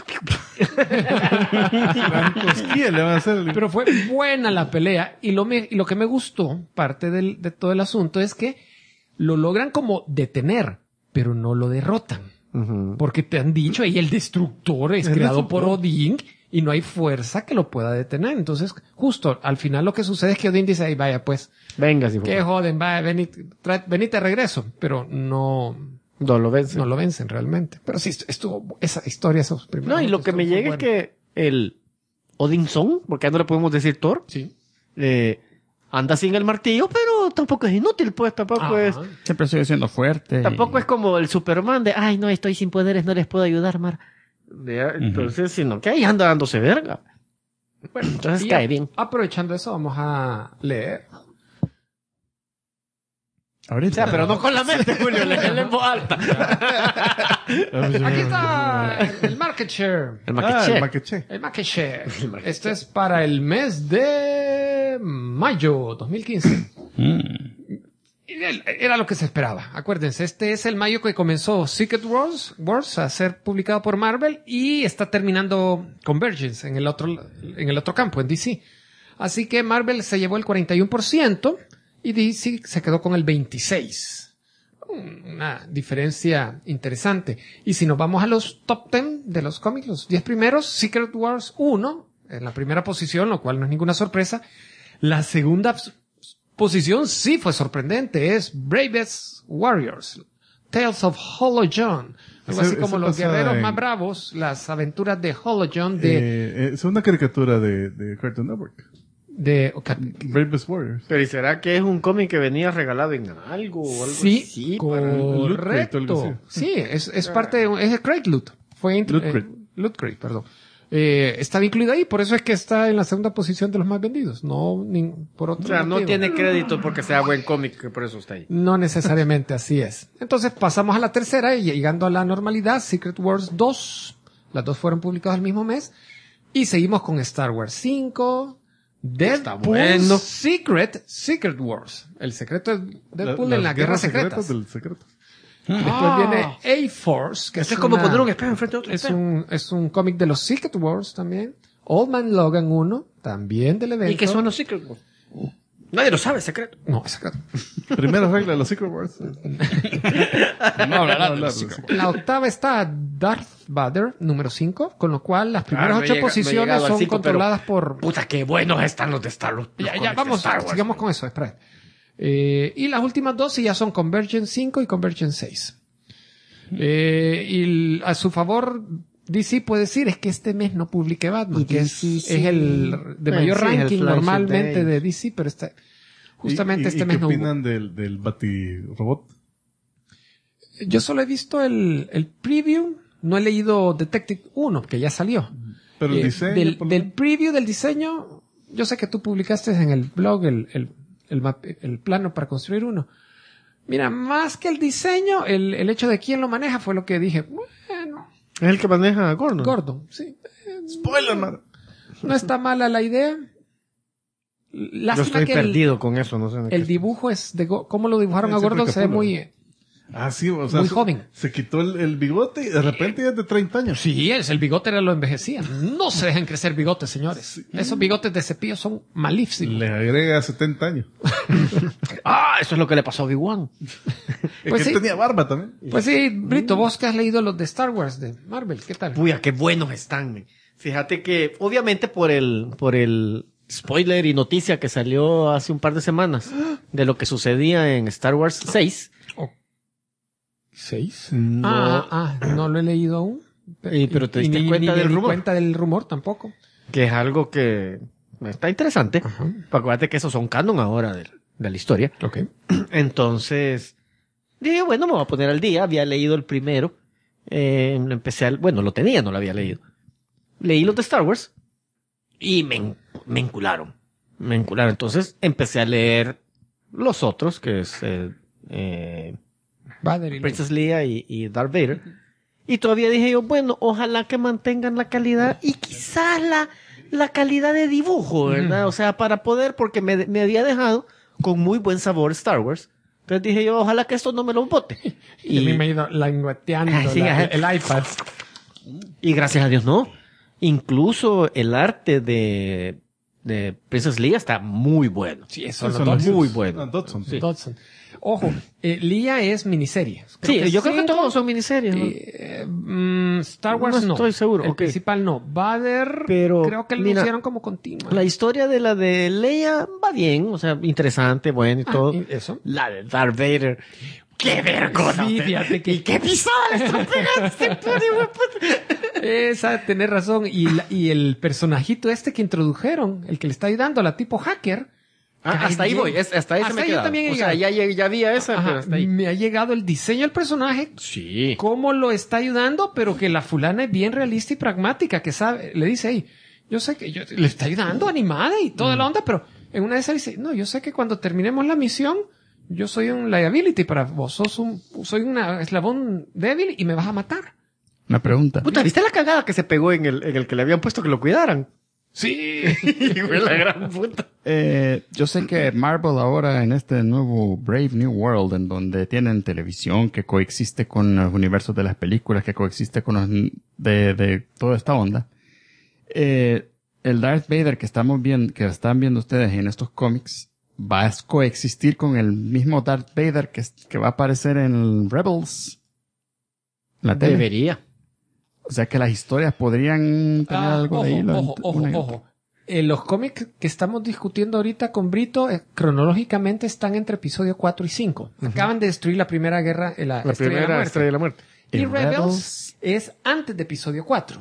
Gran cosquilla le van a hacer. Pero fue buena la pelea. Y lo que me gustó, parte de todo el asunto, es que lo logran como detener, pero no lo derrotan. Porque te han dicho, ahí el Destructor es creado por Odín y no hay fuerza que lo pueda detener. Entonces, justo al final lo que sucede es que Odín dice, ay, vaya, pues, Venga, si qué joden, vaya, venite de regreso. Pero no lo vence. lo vencen realmente. Pero sí, estuvo esa historia, esos primeros. No, y lo que me llega es que el Odinson, porque ya no le podemos decir Thor, Sí. anda sin el martillo, pero tampoco es inútil, pues, tampoco es... Siempre sigue siendo fuerte. Tampoco es como el Superman de, ay, no, estoy sin poderes, no les puedo ayudar, Mar. Entonces, sino que ahí anda dándose verga. Bueno, entonces Y cae bien. Aprovechando eso, vamos a leer. O Ahorita. sea, pero no con la mente, Julio, léele en voz alta. Aquí está el market share. El El maquiche. maqueche. El market share. Esto es para el mes de mayo 2015. Era lo que se esperaba. Acuérdense, este es el mayo que comenzó Secret Wars a ser publicado por Marvel y está terminando Convergence en el otro campo, en DC. Así que Marvel se llevó el 41% y DC se quedó con el 26%. Una diferencia interesante. Y si nos vamos a los top 10 de los cómics, los 10 primeros, Secret Wars 1, en la primera posición, lo cual no es ninguna sorpresa. La segunda posición sí fue sorprendente, es Bravest Warriors, Tales of Hollow John. Algo así como los guerreros más bravos, las aventuras de Hollow John Es una caricatura de Cartoon Network. Bravest Warriors. Pero ¿y será que es un cómic que venía regalado en algo o algo Sí, así? correcto. algo así. Sí, es parte de, es Crate Loot. Loot Crate, perdón. Estaba incluido ahí, por eso es que está en la segunda posición de los más vendidos. No, por otro O sea, no motivo. tiene crédito porque sea buen cómic, que por eso está ahí. No necesariamente así es. Entonces pasamos a la tercera y llegando a la normalidad, Secret Wars 2. Las dos fueron publicadas el mismo mes. Y seguimos con Star Wars 5. Deadpool bueno. Secret Wars. El secreto de Deadpool en las guerras secretas. del secreto. Después viene A-Force, que Eso es como poner un espejo enfrente de otro espejo. es un cómic de los Secret Wars también. Old Man Logan 1, también del evento. ¿Y qué son los Secret Wars? Nadie lo sabe, secreto. No, es secreto. Primera regla de los Secret Wars. No hablarán de los Secret Wars. La octava está Darth Vader, número 5, con lo cual las primeras me 8 he llegado posiciones al son 5, controladas por... Puta, qué buenos están los de Star Wars. Ya, vamos, sigamos con eso, espera. Y las últimas dos sí ya son Convergence 5 y Convergence 6. A su favor, DC puede decir es que este mes no publiqué Batman, que es el de mayor Sí, es el ranking flagship normalmente day. de DC, pero justamente este ¿Y mes qué no hubo. opinan del Batirobot? Yo solo he visto el preview, no he leído Detective 1, que ya salió. Pero el diseño... por lo Del menos. preview del diseño, yo sé que tú publicaste en el blog el plano para construir uno. Mira, más que el diseño, el hecho de quién lo maneja fue lo que dije. Bueno, Es el que maneja a Gordon. Gordon, sí. Spoiler, man. No está mala la idea. Yo Lástima estoy que perdido con eso, no sé. el dibujo es de cómo lo dibujaron Sí, a Gordon porque se ve Capullo. muy... Ah, sí, o sea... Muy joven. Se quitó el bigote y de repente ya es de 30 años. Sí, el bigote era lo envejecía. No se dejen crecer bigotes, señores. Esos bigotes de cepillo son malísimos. Le agrega 70 años. Ah, eso es lo que le pasó a Obi-Wan. Es Pues que sí. tenía barba también. Pues sí, Brito, vos que has leído los de Star Wars de Marvel, ¿qué tal? Puya, qué buenos están, men. Fíjate que, obviamente, por el spoiler y noticia que salió hace un par de semanas de lo que sucedía en Star Wars 6. ¿6? No, No lo he leído aún. pero te diste ni cuenta me del di rumor. cuenta del rumor tampoco. Que es algo que está interesante. Pero acuérdate que esos son canon ahora de la historia. Ok. Entonces, dije, bueno, me voy a poner al día. Había leído el primero. Bueno, lo tenía, no lo había leído. Leí los de Star Wars y me encularon. Me encularon. Entonces empecé a leer los otros, que es Vader y Princess Leia y Darth Vader. Y todavía dije yo, bueno, ojalá que mantengan la calidad y quizás la calidad de dibujo, ¿verdad? O sea, para poder, porque me había dejado con muy buen sabor Star Wars. Entonces dije yo, ojalá que esto no me lo bote. Y a mí me ha ido langueteando Sí, ajá. el iPad. Y gracias a Dios no. Incluso el arte de Princess Leia está muy bueno. Sí, eso Eso lo no es- muy bueno. Dodson. Sí. Dodson. Ojo, Leia es miniserie. Creo Sí, yo creo que cinco, todos son miniseries, ¿no? Star Wars no. estoy seguro. El Ok. principal no. Vader, Pero, creo que lo mira, hicieron como continua. La historia de la de Leia va bien, o sea, interesante, bueno y todo. ¿y eso? La de Darth Vader. ¡Qué vergüenza! Sí, fíjate que- ¿Y qué pisada le están pegando a este pobre hijo de puta? Esa, tenés razón. Y el personajito este que introdujeron, el que le está ayudando a la tipo hacker. Hasta ahí voy, hasta ahí se me ahí yo queda. también he O sea, ya vi a esa, Ajá, pero hasta ahí. me ha llegado el diseño del personaje, Sí. cómo lo está ayudando, pero que la fulana es bien realista y pragmática, que sabe, le dice, hey, yo sé que le está ayudando animada y toda la onda, pero en una de esas dice, no, yo sé que cuando terminemos la misión, yo soy un liability para vos, soy un eslabón débil y me vas a matar. Una pregunta. Puta, ¿viste la cagada que se pegó en el que le habían puesto que lo cuidaran? Sí. Fue la gran puta. Yo sé que Marvel ahora en este nuevo Brave New World, en donde tienen televisión que coexiste con los universos de las películas, que coexiste con los de toda esta onda, el Darth Vader que están viendo ustedes en estos cómics va a coexistir con el mismo Darth Vader que va a aparecer en Rebels. En la tele. Debería. O sea que las historias podrían tener algo de hilo. Ojo. Los cómics que estamos discutiendo ahorita con Brito, cronológicamente están entre episodio 4 y 5. Acaban de destruir la primera guerra, la Estrella de la primera Muerte. Estrella de la Muerte. Y ¿Y Rebels Rebels? es antes de episodio 4.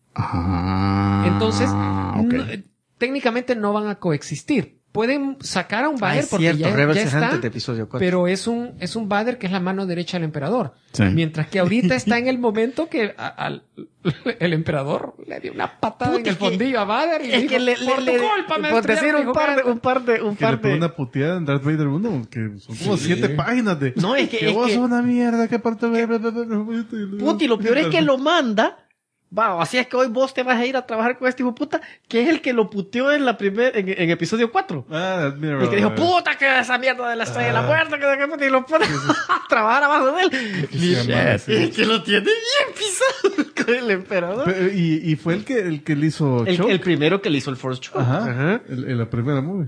Ah, Entonces, ok. técnicamente no van a coexistir. Pueden sacar a un Vader es porque cierto, ya Rebels es está, antes de episodio 4. pero es un Vader que es la mano derecha del emperador. Sí. Mientras que ahorita está en el momento que el emperador le dio una patada Puta, en el es que- fondillo a Vader y Es dijo, que le por tu culpa me por decir estrellaron, un par Que le pegó de... una puteada en Darth Vader 1, que son como 7 páginas de... No, es que- vos es que- sos una mierda, que aparte... Puti, lo peor es que lo manda. Va, así es que hoy vos te vas a ir a trabajar con este hijo de puta, que es el que lo puteó en en episodio 4. Ah, mira, El que dijo, puta, que esa mierda de la Estrella de la Muerte, que y lo pone a trabajar abajo de él. Y que lo tiene bien pisado con el emperador. Y fue el que le hizo El Choke. primero que le hizo el Force Choke. Ajá. En la primera movie.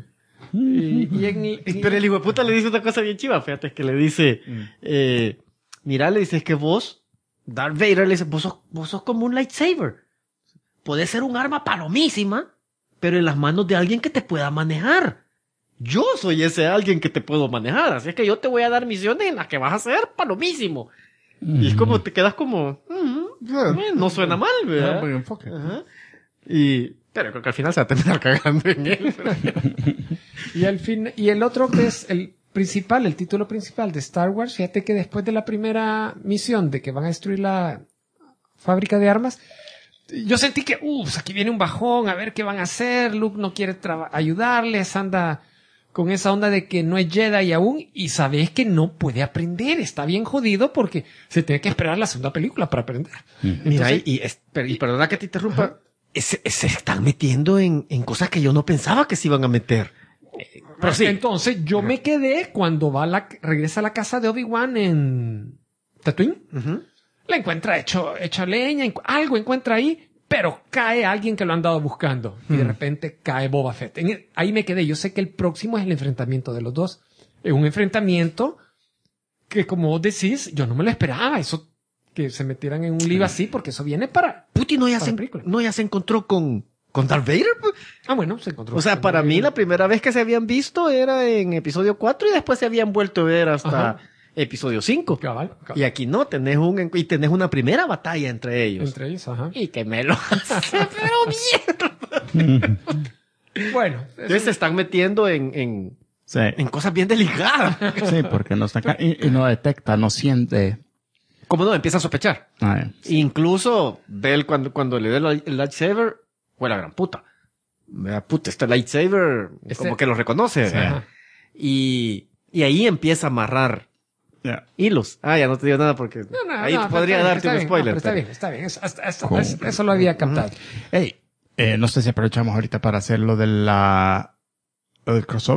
Pero el hijo de puta le dice una cosa bien chiva, fíjate, que le dice, mira, le dice, es que vos, Darth Vader le dice, vos sos como un lightsaber. Puede ser un arma palomísima, pero en las manos de alguien que te pueda manejar. Yo soy ese alguien que te puedo manejar, así es que yo te voy a dar misiones en las que vas a ser palomísimo. Y es como, te quedas como, no suena mal, ¿verdad? buen enfoque. Ajá. Pero creo que al final se va a terminar cagando en él. y el otro que es el título principal de Star Wars, fíjate que después de la primera misión de que van a destruir la fábrica de armas, yo sentí que, aquí viene un bajón, a ver qué van a hacer, Luke no quiere ayudarles, anda con esa onda de que no es Jedi aún, y sabes que no puede aprender, está bien jodido porque se tiene que esperar la segunda película para aprender. Mira, y perdona que te interrumpa, se están metiendo en cosas que yo no pensaba que se iban a meter. Pero sí. Entonces yo me quedé cuando regresa a la casa de Obi-Wan en Tatooine. La encuentra hecha leña, algo encuentra ahí, pero cae alguien que lo han dado buscando. Y de repente cae Boba Fett. Ahí me quedé. Yo sé que el próximo es el enfrentamiento de los dos. Es un enfrentamiento que, como vos decís, yo no me lo esperaba. Eso, que se metieran en un lío así, porque eso viene para... Putin no ya para se encontró con Darth Vader. Bueno, se encontró. O sea, para mí la primera vez que se habían visto era en episodio 4 y después se habían vuelto a ver hasta episodio 5. Cabal. Y aquí no, tenés una primera batalla entre ellos. Entre ellos, ajá. Y que me lo hace, pero mierda. Bueno. Entonces se están metiendo en Sí. cosas bien delicadas. Sí, porque no está acá y no detecta, no siente. ¿Cómo no? Empieza a sospechar. Ay, Incluso Bell cuando le da el lightsaber, fue la gran puta. Puta, este lightsaber como que lo reconoce. Sí. ¿verdad? Y ahí empieza a amarrar yeah. hilos. Ya no te digo nada porque ahí podría darte un spoiler. Está bien. Eso lo había captado. Hey, no sé si aprovechamos ahorita para hacer lo del crossover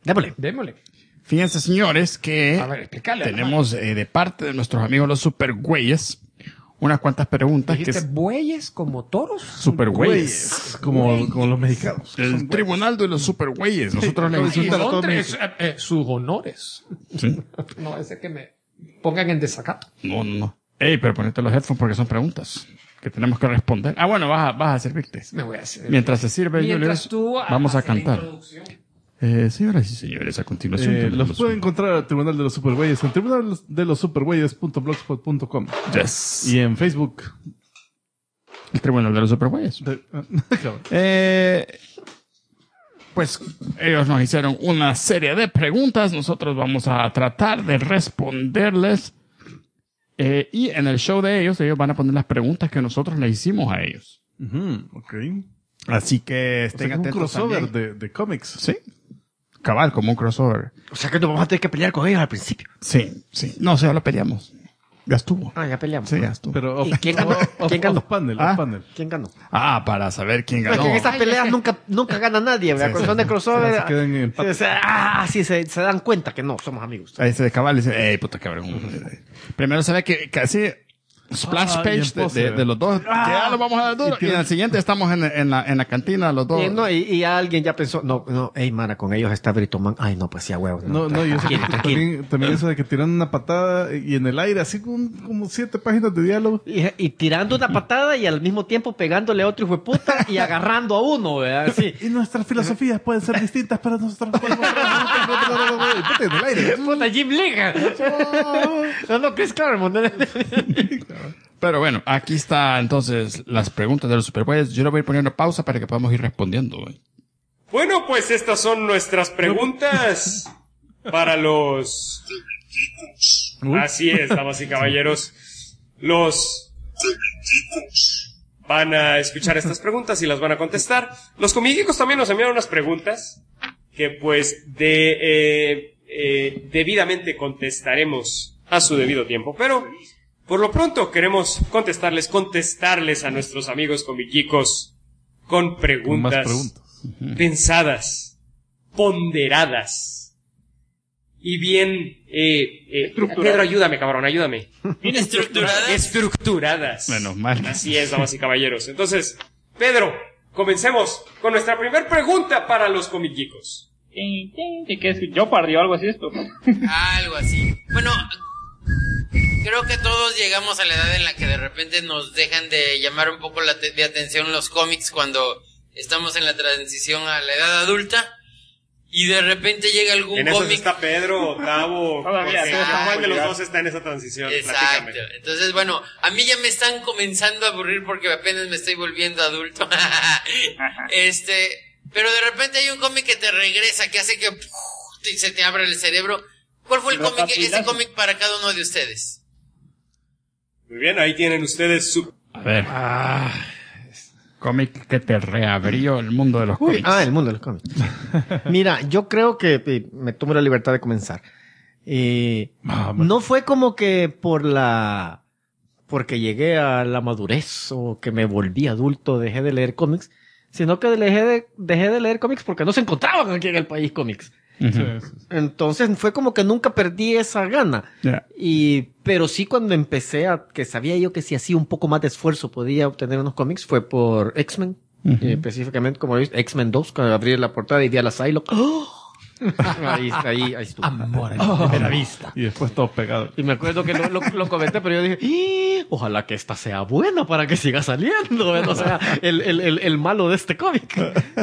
Démosle. Fíjense, señores, que A ver, explícale, tenemos de parte de nuestros amigos los supergüeyes unas cuantas preguntas que ¿Dijiste bueyes como toros? supergüeyes. Como los mexicanos. El tribunal de los supergüeyes. Nosotros le Sí, decimos... todo Sus honores. Sí. No, ese que me pongan en desacato. No. Ey, pero ponete los headphones porque son preguntas que tenemos que responder. Ah, bueno, vas a servirte. Me voy a hacer. Mientras se sirve, Mientras Julius, tú vamos a haces la cantar. introducción. Señoras y señores, a continuación... Los tenemos pueden encontrar al Tribunal de los Supergüeyes en tribunaldelosupergüeyes.blogspot.com Yes. y en Facebook. El tribunal de los supergüeyes. Claro. Pues ellos nos hicieron una serie de preguntas. Nosotros vamos a tratar de responderles. Y en el show de ellos van a poner las preguntas que nosotros le hicimos a ellos. Ok. Así que O estén sea, un atentos crossover también. de cómics. Sí. Cabal, como un crossover. O sea que nos vamos a tener que pelear con ellos al principio. Sí. No, o sea, lo peleamos. Ya estuvo. Ah, ya peleamos. Sí, ya estuvo. Pero ¿Y quién ganó? ¿Quién ganó? Off panel, Ah. off panel. ¿Quién ganó? Para saber quién ganó. Porque en esas peleas nunca gana nadie, ¿verdad? Cuando son de crossover. Se quedan en empate. Se dan cuenta que no, somos amigos. Ahí se Cabal dice, puta cabrón. Primero se ve que casi splash y page en pose, de los dos. Ya lo vamos a dar duro. Y en el siguiente estamos en la cantina los dos. Y alguien ya pensó, ey, mana, con ellos está Brito Man. Ay, no, pues sí, a huevos. No, y eso Tranquilo. también eso de que tiran una patada y en el aire, así como 7 páginas de diálogo. Y tirando una patada y al mismo tiempo pegándole a otro hijo de puta y agarrando a uno, ¿verdad? Sí. Y nuestras filosofías pueden ser distintas, pero nosotros podemos y puta, en el aire. Puta, Jim Liga. No, Chris Claremont. Pero bueno, aquí está entonces las preguntas de los superboys. Yo le voy a ir poniendo pausa para que podamos ir respondiendo, güey. Bueno, pues estas son nuestras preguntas para los... Así es, damas y caballeros. Los... van a escuchar estas preguntas y las van a contestar. Los comiquicos también nos enviaron unas preguntas que pues debidamente contestaremos a su debido tiempo. Pero por lo pronto queremos contestarles a nuestros amigos comiquicos con Más preguntas pensadas, ponderadas y bien... Pedro, ayúdame, cabrón, ayúdame. Bien estructuradas. Estructuradas. Menos mal. Así es, damas y caballeros. Entonces, Pedro, comencemos con nuestra primera pregunta para los comiquicos. ¿Qué es? ¿Jeopardy o algo así esto? Algo así. Bueno, creo que todos llegamos a la edad en la que de repente nos dejan de llamar un poco de atención los cómics cuando estamos en la transición a la edad adulta. Y de repente llega algún En eso cómic. está Pedro, Octavo, Todavía, Jorge. todavía. ¿Cuál de los dos está en esa transición? Exacto. Platícame. Entonces, bueno, a mí ya me están comenzando a aburrir porque apenas me estoy volviendo adulto. Pero de repente hay un cómic que te regresa, que hace que se te abra el cerebro. ¿Cuál fue ese cómic para cada uno de ustedes? Muy bien, ahí tienen ustedes su... A ver. Cómic que te reabrió el mundo de los cómics. El mundo de los cómics. Mira, yo creo que me tomo la libertad de comenzar. No fue como que porque llegué a la madurez o que me volví adulto, dejé de leer cómics, sino que dejé de leer cómics porque no se encontraban aquí en el país cómics. Entonces fue como que nunca perdí esa gana. Yeah. Pero sí cuando empecé que sabía yo que si hacía un poco más de esfuerzo podía obtener unos cómics fue por X-Men. Específicamente, como viste, X-Men 2, cuando abrí la portada y vi a la Psylocke. ¡Oh! ahí estuvo. Amor a primera vista. Y después todo pegado. Y me acuerdo que lo comenté, pero yo dije, ojalá que esta sea buena para que siga saliendo. O sea, el malo de este cómic.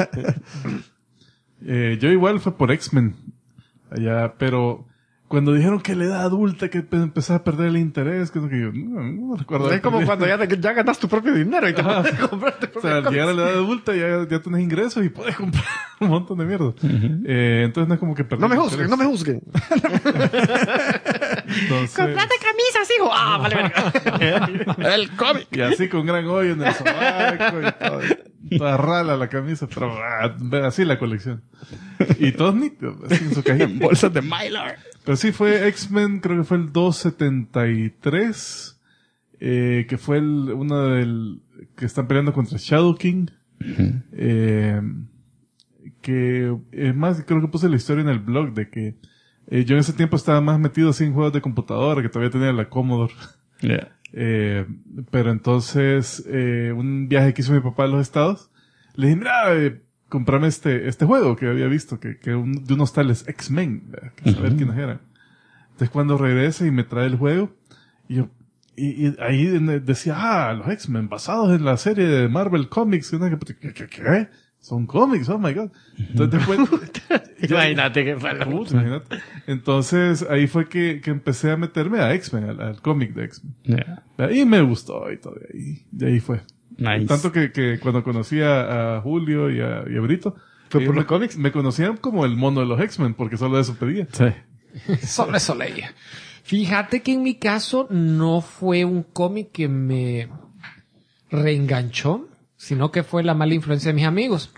Yo igual fue por X-Men. Allá, pero cuando dijeron que la edad adulta que empezaba a perder el interés, que yo no recuerdo. Es como cuando ya ganas tu propio dinero y te puedes comprar tu O sea, al llegar a la edad adulta ya tienes ingresos y puedes comprar un montón de mierda. Entonces no es como que perdí No me el juzguen, interés. no me juzguen. Entonces, ¡Comprate camisas, hijo! ¡Ah, vale, verga! El cómic. y así con gran hoyo en el sobaco y todo. Toda rala la camisa, pero así la colección. Y todos nítidos, así en su cajita. Bolsas de Mylar. Pero sí fue X-Men, creo que fue el 273, que fue uno que están peleando contra Shadow King, es más, creo que puse la historia en el blog de que yo en ese tiempo estaba más metido así en juegos de computadora, que todavía tenía la Commodore. Yeah. Pero entonces, un viaje que hizo mi papá a los Estados, le dije, mira, comprame este juego que había visto, que de unos tales X-Men, que saber quiénes eran. Entonces cuando regresa y me trae el juego, y ahí decía, los X-Men basados en la serie de Marvel Comics. ¿Qué? Son cómics, oh my god. Entonces después... Imagínate que fue imagínate. Entonces ahí fue que empecé a meterme a X-Men, al cómic de X-Men. Yeah. Y me gustó y todo. De ahí fue. Nice. Tanto que cuando conocí a Julio y a Brito, ¿fue por los cómics? Me conocían como el mono de los X-Men, porque solo eso pedía. Sí. Solo eso leía. Fíjate que en mi caso no fue un cómic que me reenganchó, sino que fue la mala influencia de mis amigos.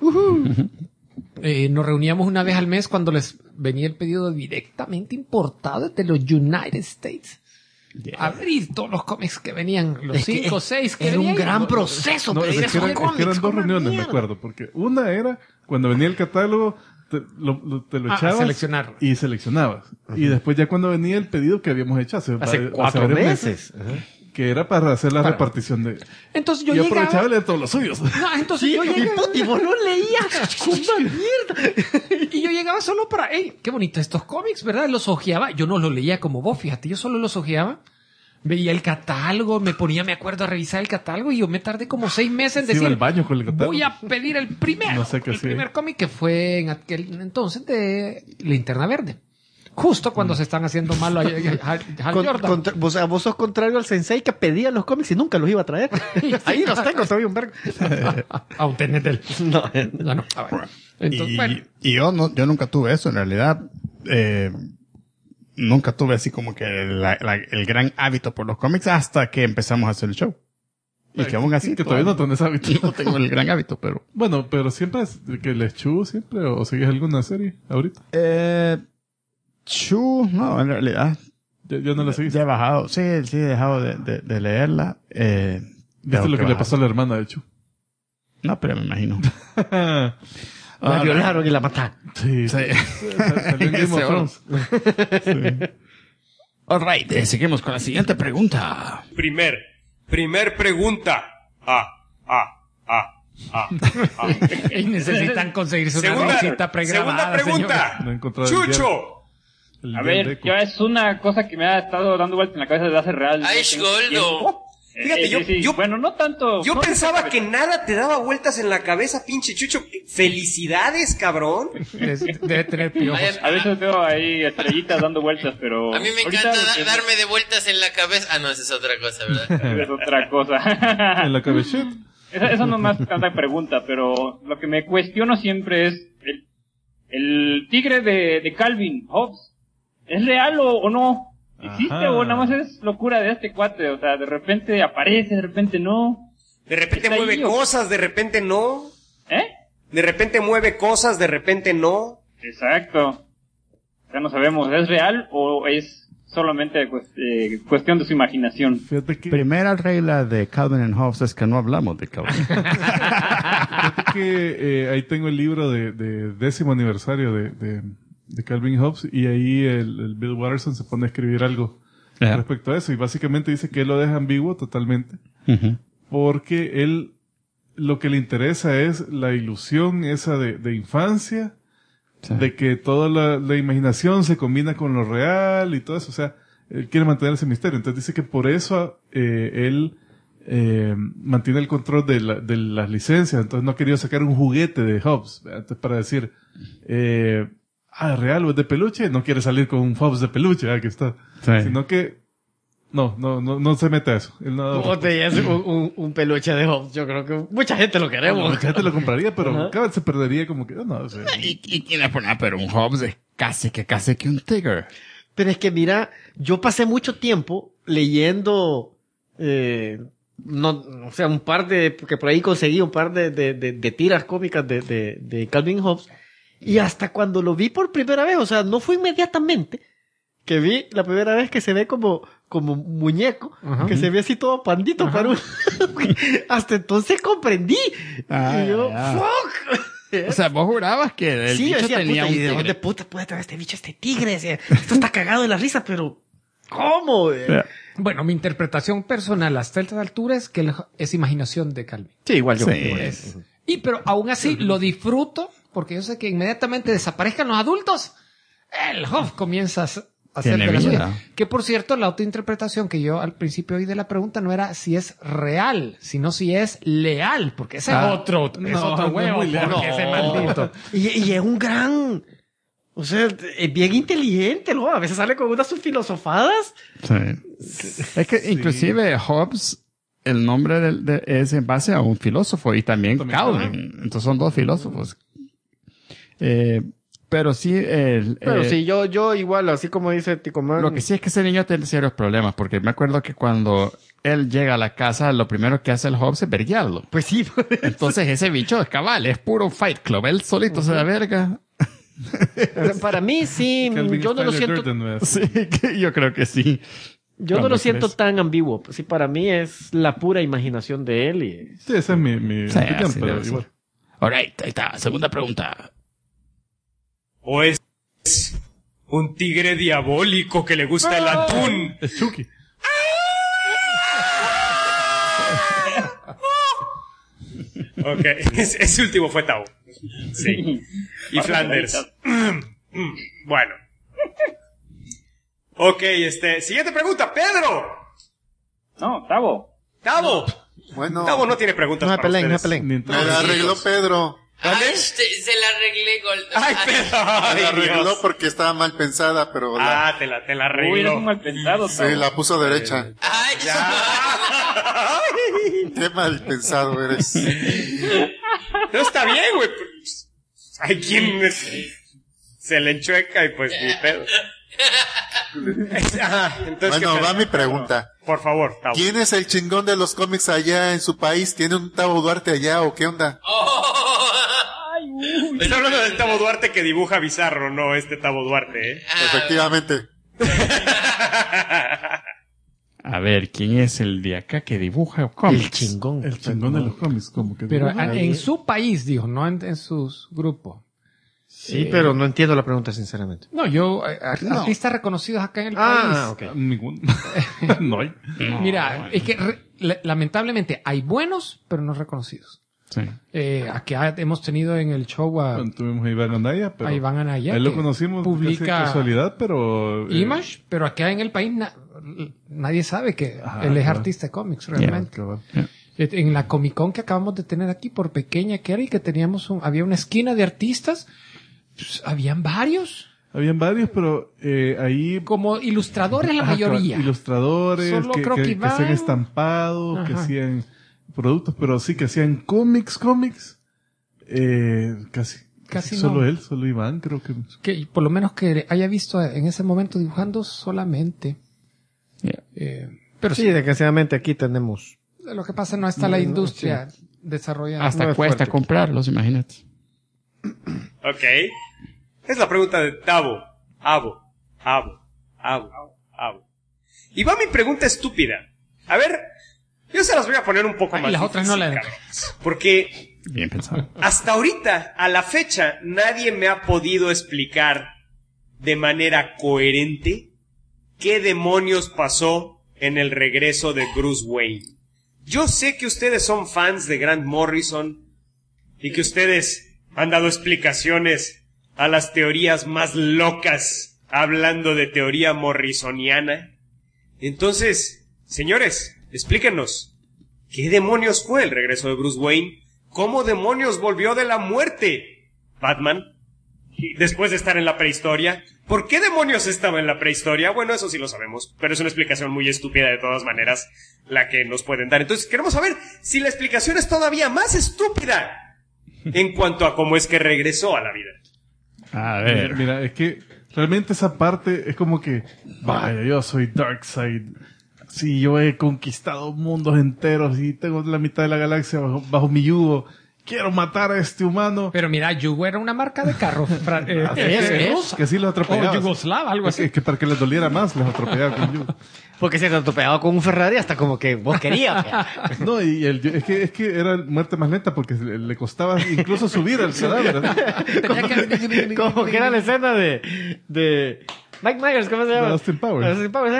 Nos reuníamos una vez al mes cuando les venía el pedido directamente importado desde los United States. Yeah. Abrir todos los cómics que venían, los 5 o 6 que era venían. un gran proceso. No, pedir esos eran cómics, dos como reuniones, mierda. me acuerdo, porque una era cuando venía el catálogo, te lo echabas seleccionarlo. y seleccionabas. Y después ya cuando venía el pedido que habíamos hecho hace 4 varios meses. que era para hacer la repartición de... Entonces yo aprovechaba llegaba... de todos los suyos. No, entonces Sí, yo y llegaba... puti, vos lo leías. ¡Una mierda! Y yo llegaba solo para, hey, qué bonito estos cómics, ¿verdad? Los ojeaba. Yo no los leía como vos, fíjate. Yo solo los ojeaba. Veía el catálogo, me acuerdo, a revisar el catálogo y yo me tardé como 6 meses en Sí, iba decir, al baño con el catálogo. voy a pedir el primero. No sé qué el hacía. primer cómic que fue en aquel entonces de Linterna Verde. Justo cuando se están haciendo mal a Hal Jordan. O sea, vos sos contrario al sensei que pedía los cómics y nunca los iba a traer. Ahí los tengo todavía un vergo. Aún tenés él. No. No. A ver. Entonces, bueno. Y yo nunca tuve eso, en realidad. Nunca tuve así como que el gran hábito por los cómics hasta que empezamos a hacer el show. Y que aún así... Que todavía no tenés hábito. No tengo el gran hábito, pero... Bueno, pero siempre es que les chuvo siempre, o seguís alguna serie ahorita. No, en realidad... Ya no la seguís. Ya he bajado, sí, he dejado de leerla. ¿Viste lo que le pasó a la hermana de Chu? No, pero me imagino. La violaron y la mataron. Sí. Salió en Game of Thrones. Alright, seguimos con la siguiente pregunta. Primer pregunta. Y necesitan conseguirse una visita pregrabada. Segunda pregunta. No he encontrado Chucho. A ver, ya es una cosa que me ha estado dando vueltas en la cabeza desde hace real. Aish Goldo. Fíjate, yo bueno, no tanto. Yo no pensaba tanto, que nada te daba vueltas en la cabeza, pinche Chucho. ¡Felicidades, cabrón! Debe tener piojos. A veces veo ahí estrellitas dando vueltas, pero... A mí me ahorita encanta darme de vueltas en la cabeza. Ah, no, esa es otra cosa, ¿verdad? Es otra cosa. En la cabecita. Eso no es más tanta pregunta, pero lo que me cuestiono siempre es el tigre de Calvin Hobbes. ¿Es real o no? ¿Existe o nada más es locura de este cuate? O sea, de repente aparece, de repente no. De repente ¿Está mueve ahí, o- cosas, de repente no. ¿Eh? De repente mueve cosas, de repente no. Exacto. Ya no sabemos, ¿es real o es solamente cuestión de su imaginación? Fíjate que... Primera regla de Calvin and Hobbes es que no hablamos de Calvin. Fíjate que ahí tengo el libro de 10º aniversario de Calvin Hobbes, y ahí el Bill Watterson se pone a escribir algo respecto a eso, y básicamente dice que él lo deja ambiguo totalmente, porque él lo que le interesa es la ilusión esa de infancia, de que toda la imaginación se combina con lo real y todo eso. O sea, él quiere mantener ese misterio. Entonces dice que por eso él mantiene el control de las licencias. Entonces no ha querido sacar un juguete de Hobbes. Entonces para decir, real o es de peluche, no quiere salir con un Hobbes de peluche, aquí está. Sí. Sino que no se mete a eso. Él no, ¿Cómo te llevas un peluche de Hobbes? Yo creo que mucha gente lo queremos. mucha gente lo compraría, pero cada vez se perdería como que, no sé. ¿Y quién le pone? Pero un Hobbes es casi que un tigre. Pero es que mira, yo pasé mucho tiempo leyendo, o sea, un par de, porque por ahí conseguí un par de tiras cómicas de Calvin Hobbes, y hasta cuando lo vi por primera vez, o sea, no fue inmediatamente que vi la primera vez que se ve como muñeco, que se ve así todo pandito, hasta entonces comprendí. Y yo, fuck. O sea, vos jurabas que el Sí, yo bicho decía, tenía puta, un ¿y de tigre. dónde puta puede traer este bicho, este tigre? Decía, esto está cagado de la risa, pero ¿cómo? Bueno, mi interpretación personal hasta esta altura es que es imaginación de Calvin. Sí, igual yo. Sí. Igual. Pero aún así lo disfruto porque yo sé que inmediatamente desaparezcan los adultos, el Hoff comienza a hacer Tiene de la vida. suya. Que por cierto, la autointerpretación que yo al principio oí de la pregunta no era si es real, sino si es leal, porque ese es otro no, huevo, muy leal. porque ese maldito. Y es un gran... O sea, es bien inteligente, ¿no? A veces sale con unas sus filosofadas. Sí. Es que inclusive Hobbes, el nombre es en base a un filósofo y también Calvin. Entonces son dos filósofos. Pero sí, Pero sí, yo igual, así como dice Ticomán. lo que sí es que ese niño tiene serios problemas, porque me acuerdo que cuando él llega a la casa, lo primero que hace el Hobbes es verguearlo. Pues sí. Entonces ese bicho es cabal, es puro Fight Club. Él solito se da verga. Para mí sí, Calvin yo no lo Tyler siento... Durden, ¿no es? Sí, que yo creo que sí. Yo no Cuando lo siento crees. tan ambiguo. Sí, para mí es la pura imaginación de él. Y... Sí, esa es mi Sí, opinión, así pero debe igual. Alright, ahí está. Segunda pregunta. ¿O es un tigre diabólico que le gusta el atún? Es Chucky. Ok, ese último fue Tau. Sí. Y Flanders. Bueno. Ok, siguiente pregunta, Pedro. No, Tavo. Tavo. Bueno, Tavo no tiene preguntas No me para peleen, no me ustedes. peleen. me la arregló Pedro. Ay, se la arreglé, Gold. Ay, Pedro. Me la Ay, arregló Dios. porque estaba mal pensada, pero Ah, te la Uy, eres arreglo. un mal pensado, Tavo. sí, la puso derecha. Ay, Qué mal pensado eres. No está bien, güey. Hay quien se le enchueca y pues ni pedo. Entonces, Bueno, ¿qué va pedo? mi pregunta. Por favor, Tavo. ¿Quién es el chingón de los cómics allá en su país? ¿Tiene un Tavo Duarte allá o qué onda? Estoy hablando del Tavo Duarte que dibuja Bizarro, no este Tavo Duarte, ¿eh? Efectivamente. A ver, ¿quién es el de acá que dibuja cómics? El chingón. El chingón de los cómics, como que... Pero dibuja. en su país, dijo, no en sus grupos. Sí, pero no entiendo la pregunta, sinceramente. No, yo, artistas reconocidos acá en el Ah, país. ok. Ninguno. No hay. Mira, es que lamentablemente hay buenos, pero no reconocidos. Sí. Aquí hemos tenido en el show a Bueno, tuvimos a Iván Anaya, pero... a Iván Anaya, Ahí lo que conocimos publica casi de casualidad, pero... Image, pero acá en el país nadie sabe que Ajá, él es claro. artista de cómics realmente. Cabal. En la Comic Con que acabamos de tener aquí, por pequeña que era, y que teníamos había una esquina de artistas, pues, habían varios, Habían varios, pero ahí... como ilustradores la Ajá, mayoría. cabal, ilustradores, Solo que creo que hacían Iván- estampados, que Ajá. hacían productos, pero sí que hacían cómics. Casi solo no. él, solo Iván, creo que... Que por lo menos que haya visto en ese momento dibujando solamente. Pero Sí, desgraciadamente aquí tenemos... lo que pasa no está la industria desarrollada. Hasta No es cuesta fuerte. comprarlos, imagínate. Ok. Es la pregunta de Tavo. Abo. Y va mi pregunta estúpida. A ver, yo se las voy a poner un poco Y más las otras no difícil, la- cabrones. Porque Bien pensado. hasta ahorita, a la fecha, nadie me ha podido explicar de manera coherente qué demonios pasó en el regreso de Bruce Wayne. Yo sé que ustedes son fans de Grant Morrison y que ustedes han dado explicaciones a las teorías más locas hablando de teoría morrisoniana. Entonces, señores, explíquenos, ¿qué demonios fue el regreso de Bruce Wayne? ¿Cómo demonios volvió de la muerte Batman después de estar en la prehistoria? ¿Por qué demonios estaba en la prehistoria? Bueno, eso sí lo sabemos, pero es una explicación muy estúpida de todas maneras la que nos pueden dar. Entonces, queremos saber si la explicación es todavía más estúpida en cuanto a cómo es que regresó a la vida. A ver. Mira, es que realmente esa parte es como que, vaya, yo soy Darkseid. Sí, yo he conquistado mundos enteros y tengo la mitad de la galaxia bajo mi yugo. quiero matar a este humano. Pero mira, Yugo era una marca de carro. Que sí los atropellaba. O Yugoslava, algo así. Es que para que les doliera más, los atropellaba con Yugo. Porque se atropellaba con un Ferrari hasta como que vos querías. No, y es que era muerte más lenta porque le costaba incluso subir al cadáver. Como que era la escena de Mike Myers, ¿cómo se llama? Austin Powers. Austin Powers.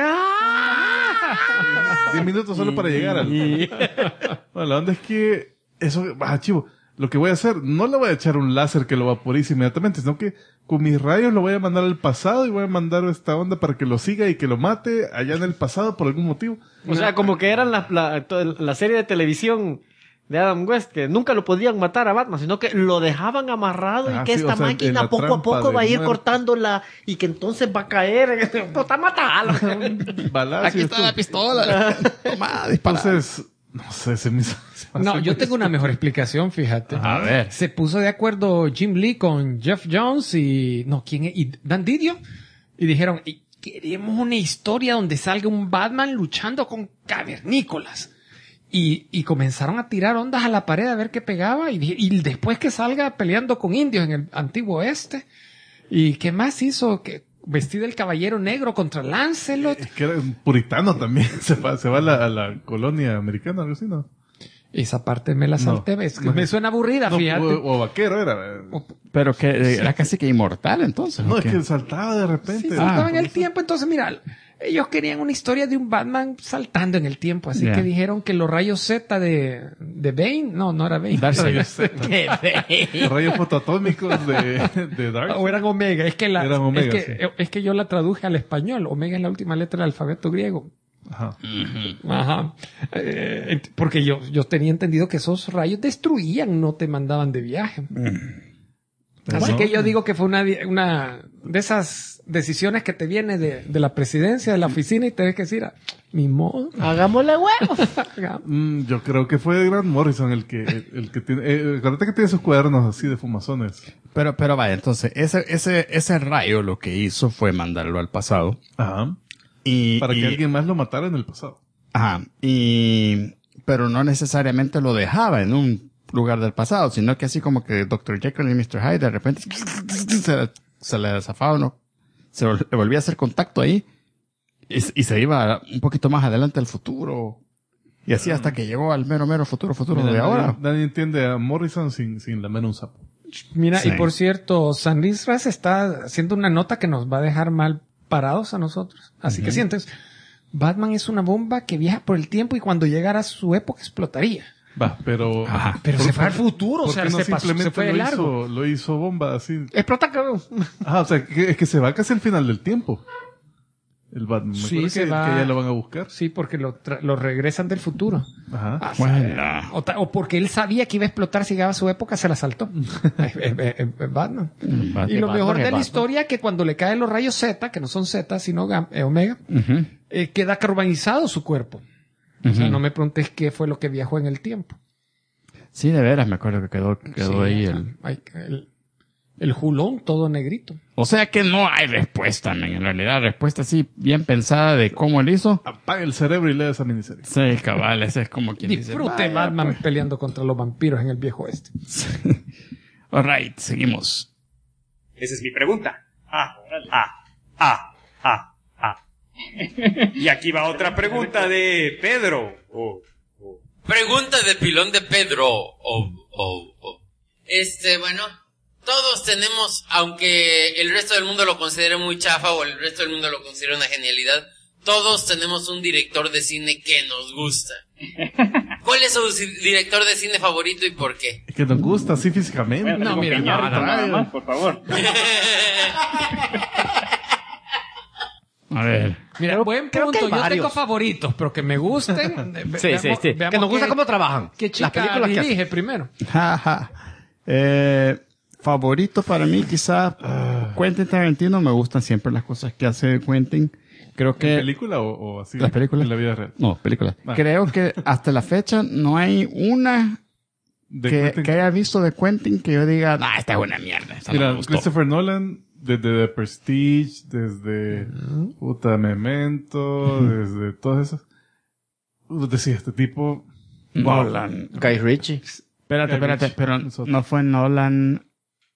10 minutos solo para llegar al... Bueno, la onda es que eso, chivo, lo que voy a hacer, no le voy a echar un láser que lo vaporice inmediatamente, sino que con mis rayos lo voy a mandar al pasado y voy a mandar esta onda para que lo siga y que lo mate allá en el pasado por algún motivo. O sea, como que eran la serie de televisión de Adam West, que nunca lo podían matar a Batman, sino que lo dejaban amarrado y que esta máquina poco a poco va a ir cortándola y que entonces va a caer. ¡Puta, matalo! Balazo. Aquí está la pistola. Toma, dispara. Entonces, no sé, se me hizo... No, yo tengo una mejor explicación, fíjate. A ver. Se puso de acuerdo Jim Lee con Jeff Jones y Dan Didio y dijeron, queremos una historia donde salga un Batman luchando con cavernícolas. Y comenzaron a tirar ondas a la pared a ver qué pegaba y después que salga peleando con indios en el antiguo oeste. ¿Y qué más hizo? Que vestido el caballero negro contra Lancelot. Es que era un puritano también. Se va a la colonia americana, algo así, ¿no? Esa parte me la salté. Me suena aburrida, fíjate. O vaquero era. Pero que era casi que inmortal entonces. No, es que saltaba de repente. Sí, saltaba en el tiempo. Entonces, mira, ellos querían una historia de un Batman saltando en el tiempo. Así que dijeron que los rayos Z de Bane, no era Bane. Los rayos fotoatómicos de Dark. O eran Omega. Es que es que yo la traduje al español. Omega es la última letra del alfabeto griego. Ajá. Ajá. Porque yo tenía entendido que esos rayos destruían, no te mandaban de viaje. Así que yo digo que fue una de esas decisiones que te viene de la presidencia, de la oficina y te ves que decir, mi modo. Hagámosle huevo. Yo creo que fue Grant Morrison el que tiene, acuérdate que tiene esos cuadernos así de fumazones. Pero vaya, entonces, ese rayo lo que hizo fue mandarlo al pasado. Ajá. Para que alguien más lo matara en el pasado. Ajá. Pero no necesariamente lo dejaba en un lugar del pasado, sino que así como que Dr. Jekyll y Mr. Hyde de repente se le zafaba uno, le volvía a hacer contacto ahí y se iba un poquito más adelante al futuro. Y así hasta que llegó al mero futuro Mira, de ahora. Nadie entiende a Morrison sin lamer un sapo. Mira, sí. Y por cierto, San Luis Ras está haciendo una nota que nos va a dejar mal parados a nosotros. Así que sientes, Batman es una bomba que viaja por el tiempo y cuando llegara a su época explotaría. Pero se fue al futuro, o sea, no se fue de largo. Lo hizo bomba así. Explota, cabrón. O sea, es que se va casi al final del tiempo. El Batman. Sí, que ya lo van a buscar. Sí, porque lo regresan del futuro. Ajá. O porque él sabía que iba a explotar si llegaba a su época, se la saltó. Batman. Y lo mejor de la historia es que cuando le caen los rayos Z, que no son Z, sino Omega, queda carbonizado su cuerpo. O sea, no me preguntes qué fue lo que viajó en el tiempo. Sí, de veras, me acuerdo que quedó ahí el julón todo negrito. O sea que no hay respuesta, man. En realidad, respuesta así bien pensada de cómo él hizo. Apaga el cerebro y lee esa miniserie. Sí, cabal, ese es como quien Disfrute dice. Batman peleando contra los vampiros en el viejo oeste. Alright, seguimos. Esa es mi pregunta. Y aquí va otra pregunta de Pedro. Pregunta de pilón de Pedro. Bueno, todos tenemos, aunque el resto del mundo lo considere muy chafa o el resto del mundo lo considere una genialidad, todos tenemos un director de cine que nos gusta. ¿Cuál es su director de cine favorito y por qué? Que nos gusta así físicamente. No, mira, nada más, por favor. A ver. Mira, buen punto. Yo tengo favoritos, pero que me gusten. Sí. Que nos gusta cómo trabajan. ¿Qué chica dirige primero? Favorito para mí, quizás Quentin Tarantino. Me gustan siempre las cosas que hace Quentin. Creo que... ¿En película o así? ¿Las películas? En la vida real. No, películas. Creo que hasta la fecha no hay una que haya visto de Quentin que yo diga, esta es una mierda. Mira, Christopher Nolan, desde The Prestige, desde Memento, desde todas esas. Decía, este tipo... Nolan. Guy Ritchie. Espérate, pero no fue Nolan.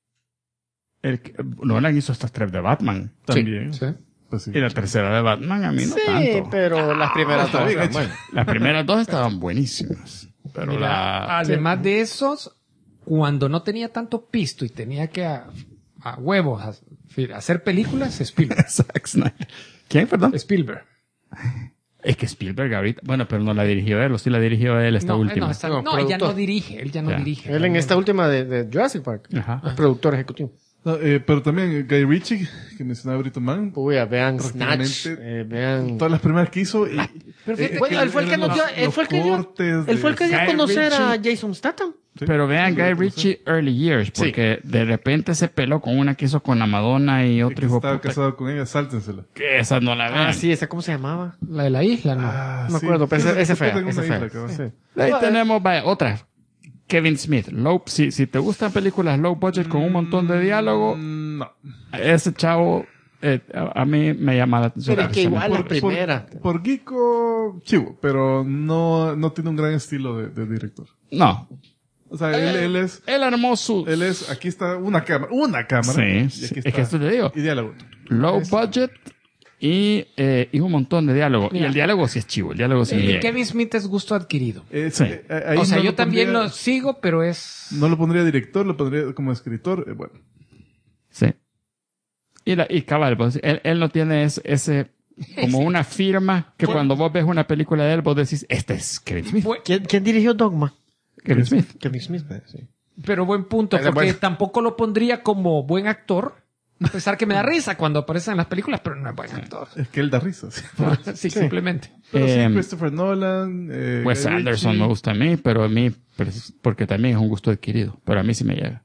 Nolan hizo estas 3 de Batman. También. Sí. Pues sí. Y la tercera de Batman a mí no Sí, tanto. pero las primeras dos. Bueno. Las primeras 2 estaban buenísimas. Pero Mira, además de esos, cuando no tenía tanto pisto y tenía que a huevos hacer películas, Spielberg. Zack Snyder. ¿Quién, perdón? Spielberg. Es que Spielberg ahorita... Bueno, pero no la dirigió él, o sí la dirigió él esta última. No, él ya no dirige, él ya no dirige. Él en esta última de Jurassic Park. Ajá. Es productor ejecutivo. No, pero también Guy Ritchie, que mencionaba Brito Man. Uy, vean Snatch, vean... Todas las primeras que hizo. Y, bueno, él fue el que nos dio, él fue el que dio a conocer a Jason Statham. Sí. Pero vean Guy Ritchie Early Years, porque de repente se peló con una que hizo con la Madonna y otro hijo estaba puta. casado con ella, sáltensela. Que esa no la vean. Ah, sí, esa, ¿cómo se llamaba? La de la isla, ¿no? No me acuerdo, pero ese fea. Sí. Ahí tenemos, vaya, otra. Kevin Smith. Si te gustan películas low budget con un montón de diálogo, No. ese chavo a mí me llama la atención. Pero es que igual la primera. Por Geeko, chivo, pero no tiene un gran estilo de director. No. O sea, él es... Él armó su... Él es... Aquí está una cámara. Sí, y aquí sí. está, Es que esto te digo. y diálogo. Low budget y un montón de diálogo. Mira. Y el diálogo sí es chivo. El diálogo sí me llega. Kevin Smith es gusto adquirido. Sí. Ahí O sea, no yo lo también pondría- lo sigo, pero es... No lo pondría director, lo pondría como escritor. Bueno. Sí. Y cabal, pues, él no tiene ese como una firma que cuando vos ves una película de él, vos decís, este es Kevin Smith. ¿Quién dirigió Dogma? Kevin Smith. Kevin Smith, sí. Pero buen punto, Pero porque bueno. tampoco lo pondría como buen actor, a pesar que me da risa cuando aparece en las películas, pero no es buen actor. Es que él da risa. Sí. Sí, simplemente. Pero sí, Em, Christopher Nolan. Wes Guy Anderson Ritchie. me gusta a mí, pero a mí, porque también es un gusto adquirido. Pero a mí sí me llega.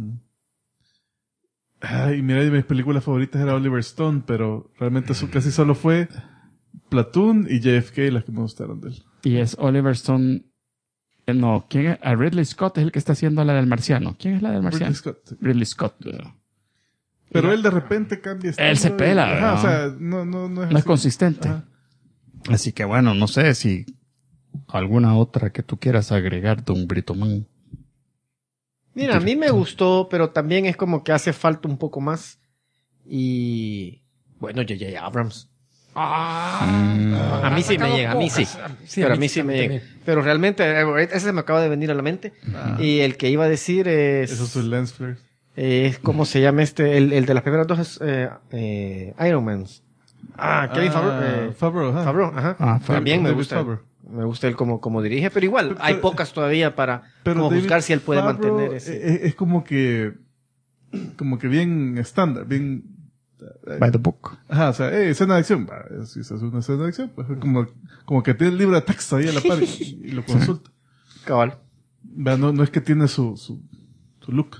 Ay, mira, mis películas favoritas era Oliver Stone, pero realmente eso casi solo fue Platoon y JFK las que me gustaron de él. Y es Oliver Stone. No, ¿quién es? A Ridley Scott es el que está haciendo la del marciano. ¿Quién es la del marciano? Ridley Scott. Pero él de repente cambia. Él se pela, Ajá, ¿no? o sea, no No es así. consistente. Ajá. Así que bueno, no sé si alguna otra que tú quieras agregar, don Britoman. Mira, a mí me gustó, pero también es como que hace falta un poco más. Y bueno, J.J. Abrams. A mí sí me llega, a mí sí. Pero a mí sí me llega. Pero realmente, ese se me acaba de venir a la mente. Y el que iba a decir es... Eso es el lens flare. ¿Cómo se llama este? El de las primeras dos es Iron Man. Kevin Favreau. Favreau, ajá. Favreau, ajá. También me David gusta. Favreau. Me gusta él como dirige, pero igual hay pocas todavía para como David buscar si él puede Favreau mantener ese. Es como que bien estándar, bien... By the book. Ajá, o sea, escena de acción. Si se hace una escena de acción, pues como que tiene el libro de texto ahí a la par y lo consulta. Cabal. No es que tiene su look.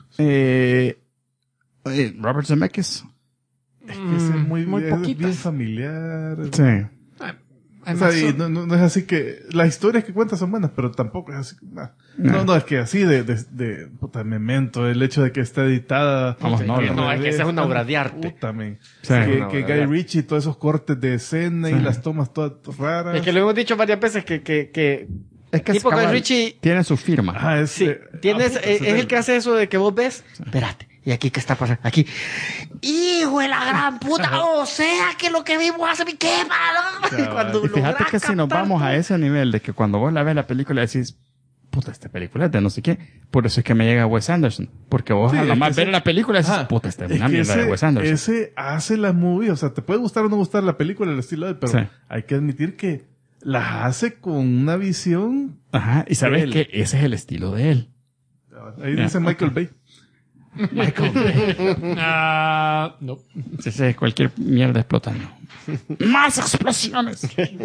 Robert Zemeckis. Es que ese es muy bien poquitas. familiar. Sí. O sea, y no es así que... Las historias que cuenta son buenas, pero tampoco es así... No, es que así de puta, Memento, el hecho de que está editada... Vamos, no, es que esa es una obra de arte. Puta, man. Sí. Que Guy Ritchie, todos esos cortes de escena y las tomas todas raras. Es que lo hemos dicho varias veces que Es que tipo Guy cabal, Ritchie... tiene su firma. Ajá, Sí, es el que hace eso de que vos ves... Espérate. ¿Y aquí qué está pasando? Aquí. ¡Hijo de la gran puta! O sea, que lo que vimos hace... ¡Qué malo! Cuando Y fíjate logras que si nos captar vamos a todo. ese nivel de que cuando vos la ves la película decís, puta, esta película es de no sé qué. Por eso es que me llega Wes Anderson. Porque vos Sí, a es nomás que ver sí. la película decís, Ajá. puta, esta es Es una que mierda de Wes Anderson. ese hace la movie, o sea, te puede gustar o no gustar la película, el estilo de él, pero Sí. hay que admitir que las hace con una visión. Ajá, y sabes Él. que ese es el estilo de él. Ahí dice Michael Bay. Michael Bay. No. Sí, cualquier mierda explotando. ¡Más explosiones!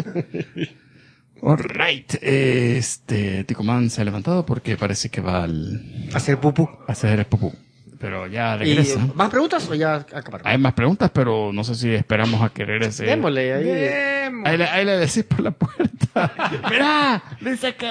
Alright, Ticoman se ha levantado porque parece que va Hacer pupú. a hacer el popú. Pero ya ¿Y regresa. más preguntas o ya acabaron? Hay más preguntas, pero no sé si esperamos a querer ese... Démosle ahí. Ahí le decís por la puerta. ¡Mirá! Dice que...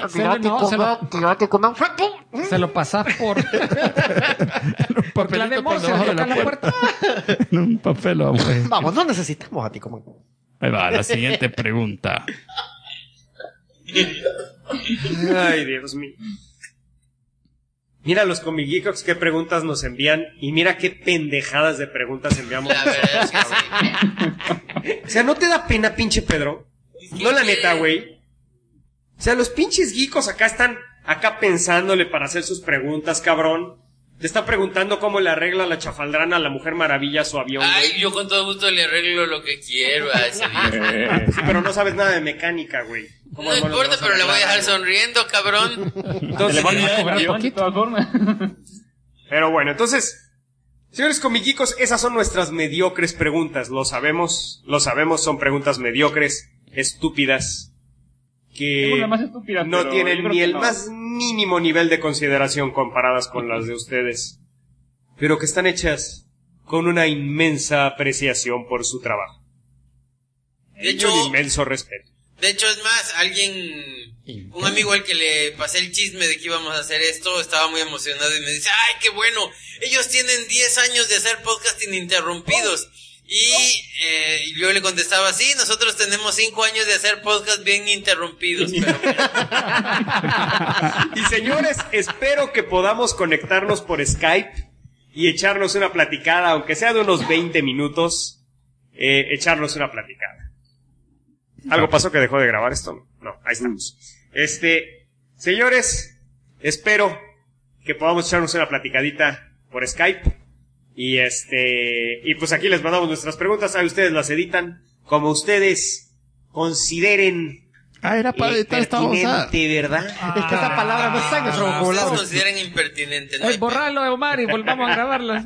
Se lo pasás por... por clave Morse, le tocan la puerta. En un papel, vamos. Vamos, no necesitamos a ti como... Ahí va, la siguiente pregunta. Ay, Dios mío. Mira los Comic Geeks qué preguntas nos envían y mira qué pendejadas de preguntas enviamos. La verdad es que sí. O sea, ¿no te da pena, pinche Pedro? No, la neta, güey. O sea, los pinches geekos acá están pensándole para hacer sus preguntas, cabrón. Te está preguntando cómo le arregla la chafaldrana a la Mujer Maravilla a su avión, Ay, güey. yo con todo gusto le arreglo lo que quiero a ese viejo. Sí, pero no sabes nada de mecánica, güey. No importa, pero le voy a dejar sonriendo, cabrón. Entonces, Le van a cobrar cobrar poquito. de todas formas. pero bueno, entonces, señores comiquicos, esas son nuestras mediocres preguntas. Lo sabemos, son preguntas mediocres, estúpidas, que Tengo la más estúpida, no pero tienen yo creo ni que el no. más mínimo nivel de consideración comparadas con las de ustedes, pero que están hechas con una inmensa apreciación por su trabajo. De hecho, Y un inmenso respeto. De hecho, es más, un amigo al que le pasé el chisme de que íbamos a hacer esto, estaba muy emocionado y me dice, ¡ay, qué bueno! Ellos tienen 10 años de hacer podcast ininterrumpidos. Y yo le contestaba, sí, nosotros tenemos 5 años de hacer podcast bien interrumpidos. Pero Y señores, espero que podamos conectarnos por Skype y echarnos una platicada, aunque sea de unos 20 minutos, echarnos una platicada. ¿Algo pasó que dejó de grabar esto? No, ahí estamos. Señores, espero que podamos echarnos una platicadita por Skype. Y pues aquí les mandamos nuestras preguntas, ahí ustedes las editan como ustedes consideren. Era para editar esta cosa. pertinente, ¿verdad? Es que esa palabra no está en nuestro ustedes vocabulario. consideran impertinente, ¿no? Borralo, Omar, y volvamos a grabarlas.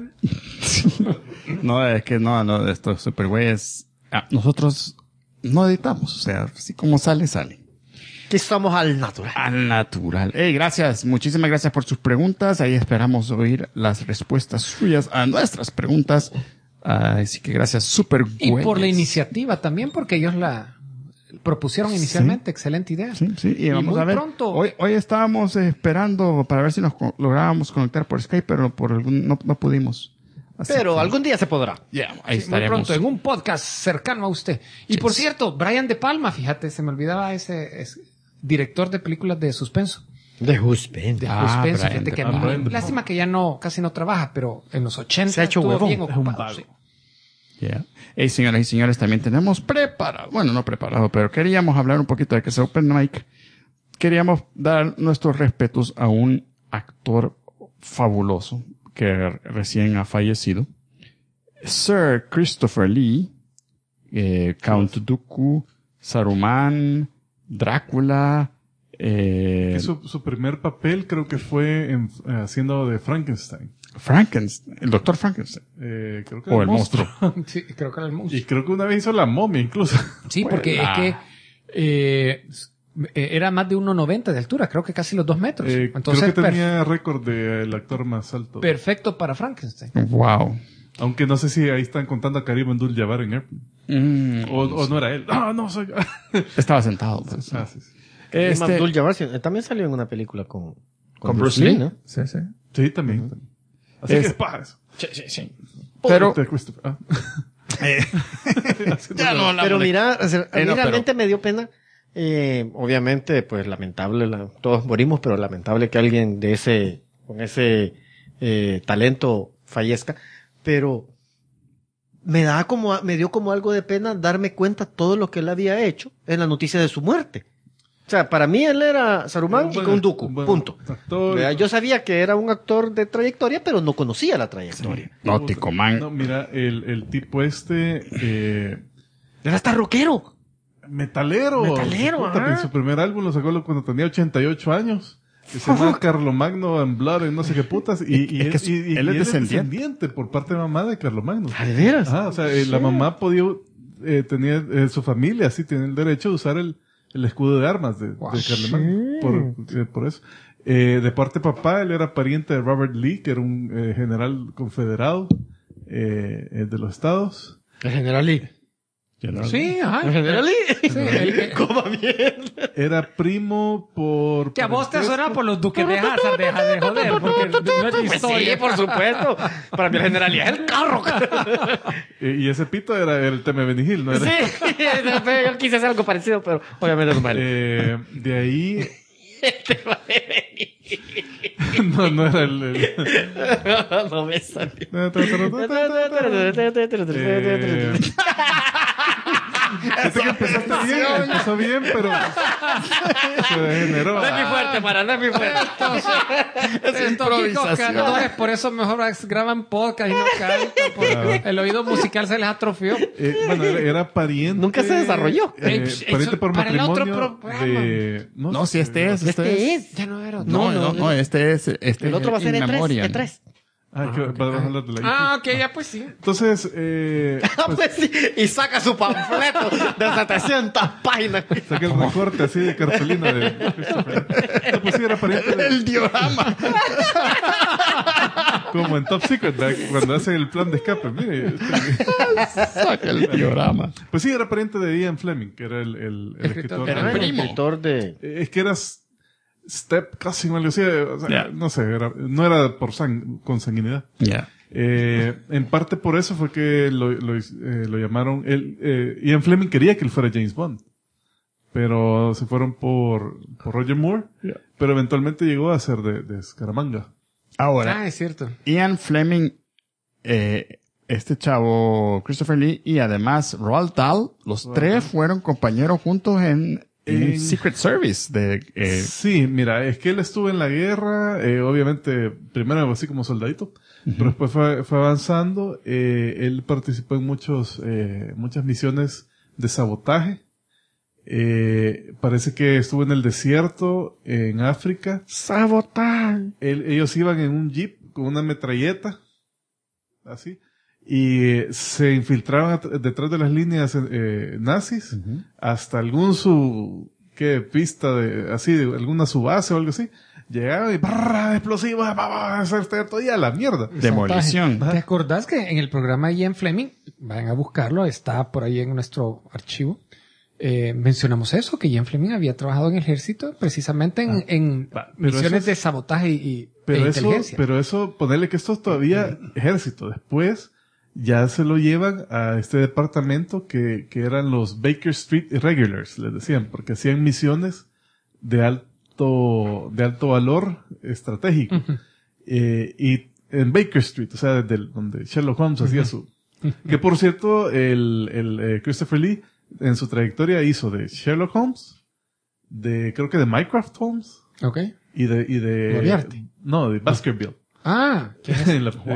No, es que no, estos supergüeyes. Nosotros no editamos, o sea, así como sale, sale. Que somos al natural. Al natural. Gracias, muchísimas gracias por sus preguntas. Ahí esperamos oír las respuestas suyas a nuestras preguntas. Así que gracias, supergüeyes. Y por la iniciativa también, porque ellos la propusieron inicialmente. Sí. Excelente idea. Sí, y vamos muy a ver. Pronto. Hoy estábamos esperando para ver si nos lográbamos conectar por Skype, pero no pudimos. Así pero que, algún día se podrá. Ahí sí, muy pronto, en un podcast cercano a usted. Y por cierto, Brian De Palma, fíjate, se me olvidaba ese director de películas de suspenso. De suspenso. Fíjate que lástima que ya casi no trabaja, pero en los 80 se ha hecho huevón. bien ocupado. Sí. Señoras y señores, también tenemos no preparado, pero queríamos hablar un poquito de que es Open Mic. Queríamos dar nuestros respetos a un actor fabuloso que recién ha fallecido. Sir Christopher Lee, Count Dooku, Saruman, Drácula. Su primer papel creo que fue haciendo de Frankenstein. El doctor Frankenstein. Creo que o el monstruo. Sí, creo que era el monstruo. Y creo que una vez hizo la momia incluso. Sí, porque es que era más de 1,90 de altura, creo que casi los 2 metros. Entonces, creo que tenía récord del actor más alto. Perfecto para Frankenstein. Wow. Aunque no sé si ahí están contando a Karim Abdul-Jabbar en Airplane. O no era él. No, soy... Estaba sentado. Pues. Sí. Abdul-Jabbar también salió en una película con Bruce Lee, ¿no? Sí, también. Así que es paja eso. Sí. Pero... Pero mira, a mí realmente me dio pena. Obviamente, pues lamentable, todos morimos, pero lamentable que alguien con ese talento fallezca. Pero me dio como algo de pena darme cuenta todo lo que él había hecho en la noticia de su muerte. O sea, para mí él era Saruman y Count Dooku, punto. Yo sabía que era un actor de trayectoria, pero no conocía la trayectoria. No, Ticoman. No, mira, el tipo era hasta rockero. Metalero. Ajá. Su primer álbum lo sacó cuando tenía 88 años. Que se llama Carlomagno and Blood en no sé qué putas. Y él es descendiente por parte de mamá de Carlomagno. ¿De veras? O sea, la mamá podía, tenía, su familia sí tiene el derecho de usar el escudo de armas de Carlomagno. Por eso. De parte de papá, él era pariente de Robert Lee, que era un general confederado de los Estados. El general Lee. Sí, ajá. ¿El general Lee? Sí, coma mierda. Era primo por... Que a vos te suena por los duques de Hazard, deja de joder, porque no es pues historia. Sí, por supuesto. Para mí el general Lee es el carro. Y ese pito era el Teme Benihil, ¿no era? Sí, yo quise hacer algo parecido, pero obviamente no vale. De ahí... No era el... No me salió. Fíjate que empezó bien, pero se degeneró. No es muy fuerte, Mara, no es muy fuerte. Es improvisación. Por eso mejor graban podcast y no cantan, porque el oído musical se les atrofió. Bueno, era pariente. Nunca se desarrolló. Pariente por para el matrimonio otro programa. No, si este es. Ya no era. No, este es. El otro va a ser Inmemorial. E3. Podemos hablar de la Ok, ya pues sí. Entonces, Pues sí, y saca su panfleto de 700 páginas. saqué el recorte así de cartulina de Christopher. No, pues sí, era pariente de... El diorama. Como en Top Secret, ¿verdad? Cuando hace el plan de escape. Mire, Saca el diorama. pues sí, era pariente de Ian Fleming, que era el escritor. Era el primo. escritor de... Es que era Step Cousin, algo así. O sea, no sé, no era por consanguinidad. Ya. En parte por eso fue que lo llamaron. Ian Fleming quería que él fuera James Bond. Pero se fueron por Roger Moore. Pero eventualmente llegó a ser de Scaramanga. Ahora, Es cierto. Ian Fleming, este chavo, Christopher Lee, y además Roald Dahl, los tres fueron compañeros juntos en Secret Service. Sí, mira, es que él estuvo en la guerra, obviamente, primero así como soldadito, pero después fue avanzando. Él participó en muchas misiones de sabotaje. Parece que estuvo en el desierto, en África. Sabotaje. Ellos iban en un jeep con una metralleta, así, y se infiltraban detrás de las líneas nazis hasta algún pista de alguna subase o algo así. Llegaban y explosivos, a hacer todo y a la mierda. Demolición. ¿Te acordás que en el programa de Ian Fleming, vayan a buscarlo, está por ahí en nuestro archivo, mencionamos eso, que Ian Fleming había trabajado en el ejército precisamente en misiones de sabotaje e inteligencia. Pero eso, ponerle que esto es todavía ejército. Después ya se lo llevan a este departamento que eran los Baker Street Irregulars, les decían, porque hacían misiones de alto valor estratégico. Y en Baker Street, o sea, desde donde Sherlock Holmes hacía su... Que por cierto, el Christopher Lee en su trayectoria hizo de Sherlock Holmes, creo que de Mycroft Holmes. Okay. Y de Moriarty. No, de Baskerville. ¿Quién es?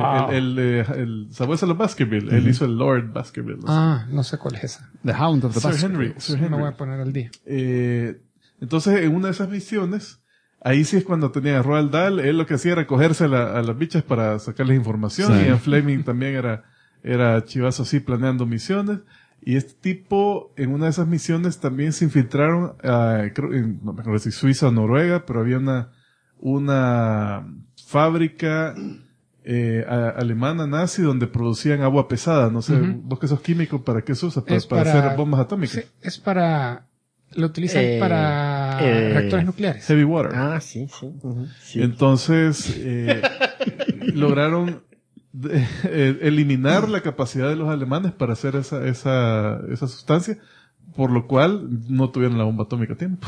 El sabueso de los Baskerville. Él hizo el Lord Baskerville. No sé cuál es esa. The Hound of the Sir Baskervilles. Henry. Me voy a poner al día. Entonces, en una de esas misiones, ahí sí es cuando tenía a Roald Dahl. Él lo que hacía era cogerse a las bichas para sacarles información. Sí. Y Ian Fleming también era chivazo así planeando misiones. Y este tipo, en una de esas misiones también se infiltraron, no me acuerdo si Suiza o Noruega, pero había una fábrica alemana nazi donde producían agua pesada. No sé, vos que sos químico, ¿para qué se usa? Para hacer bombas atómicas. Sí, es para... Lo utilizan para reactores nucleares. Heavy water. Sí. Sí. Entonces, lograron eliminar la capacidad de los alemanes para hacer esa sustancia, por lo cual no tuvieron la bomba atómica a tiempo.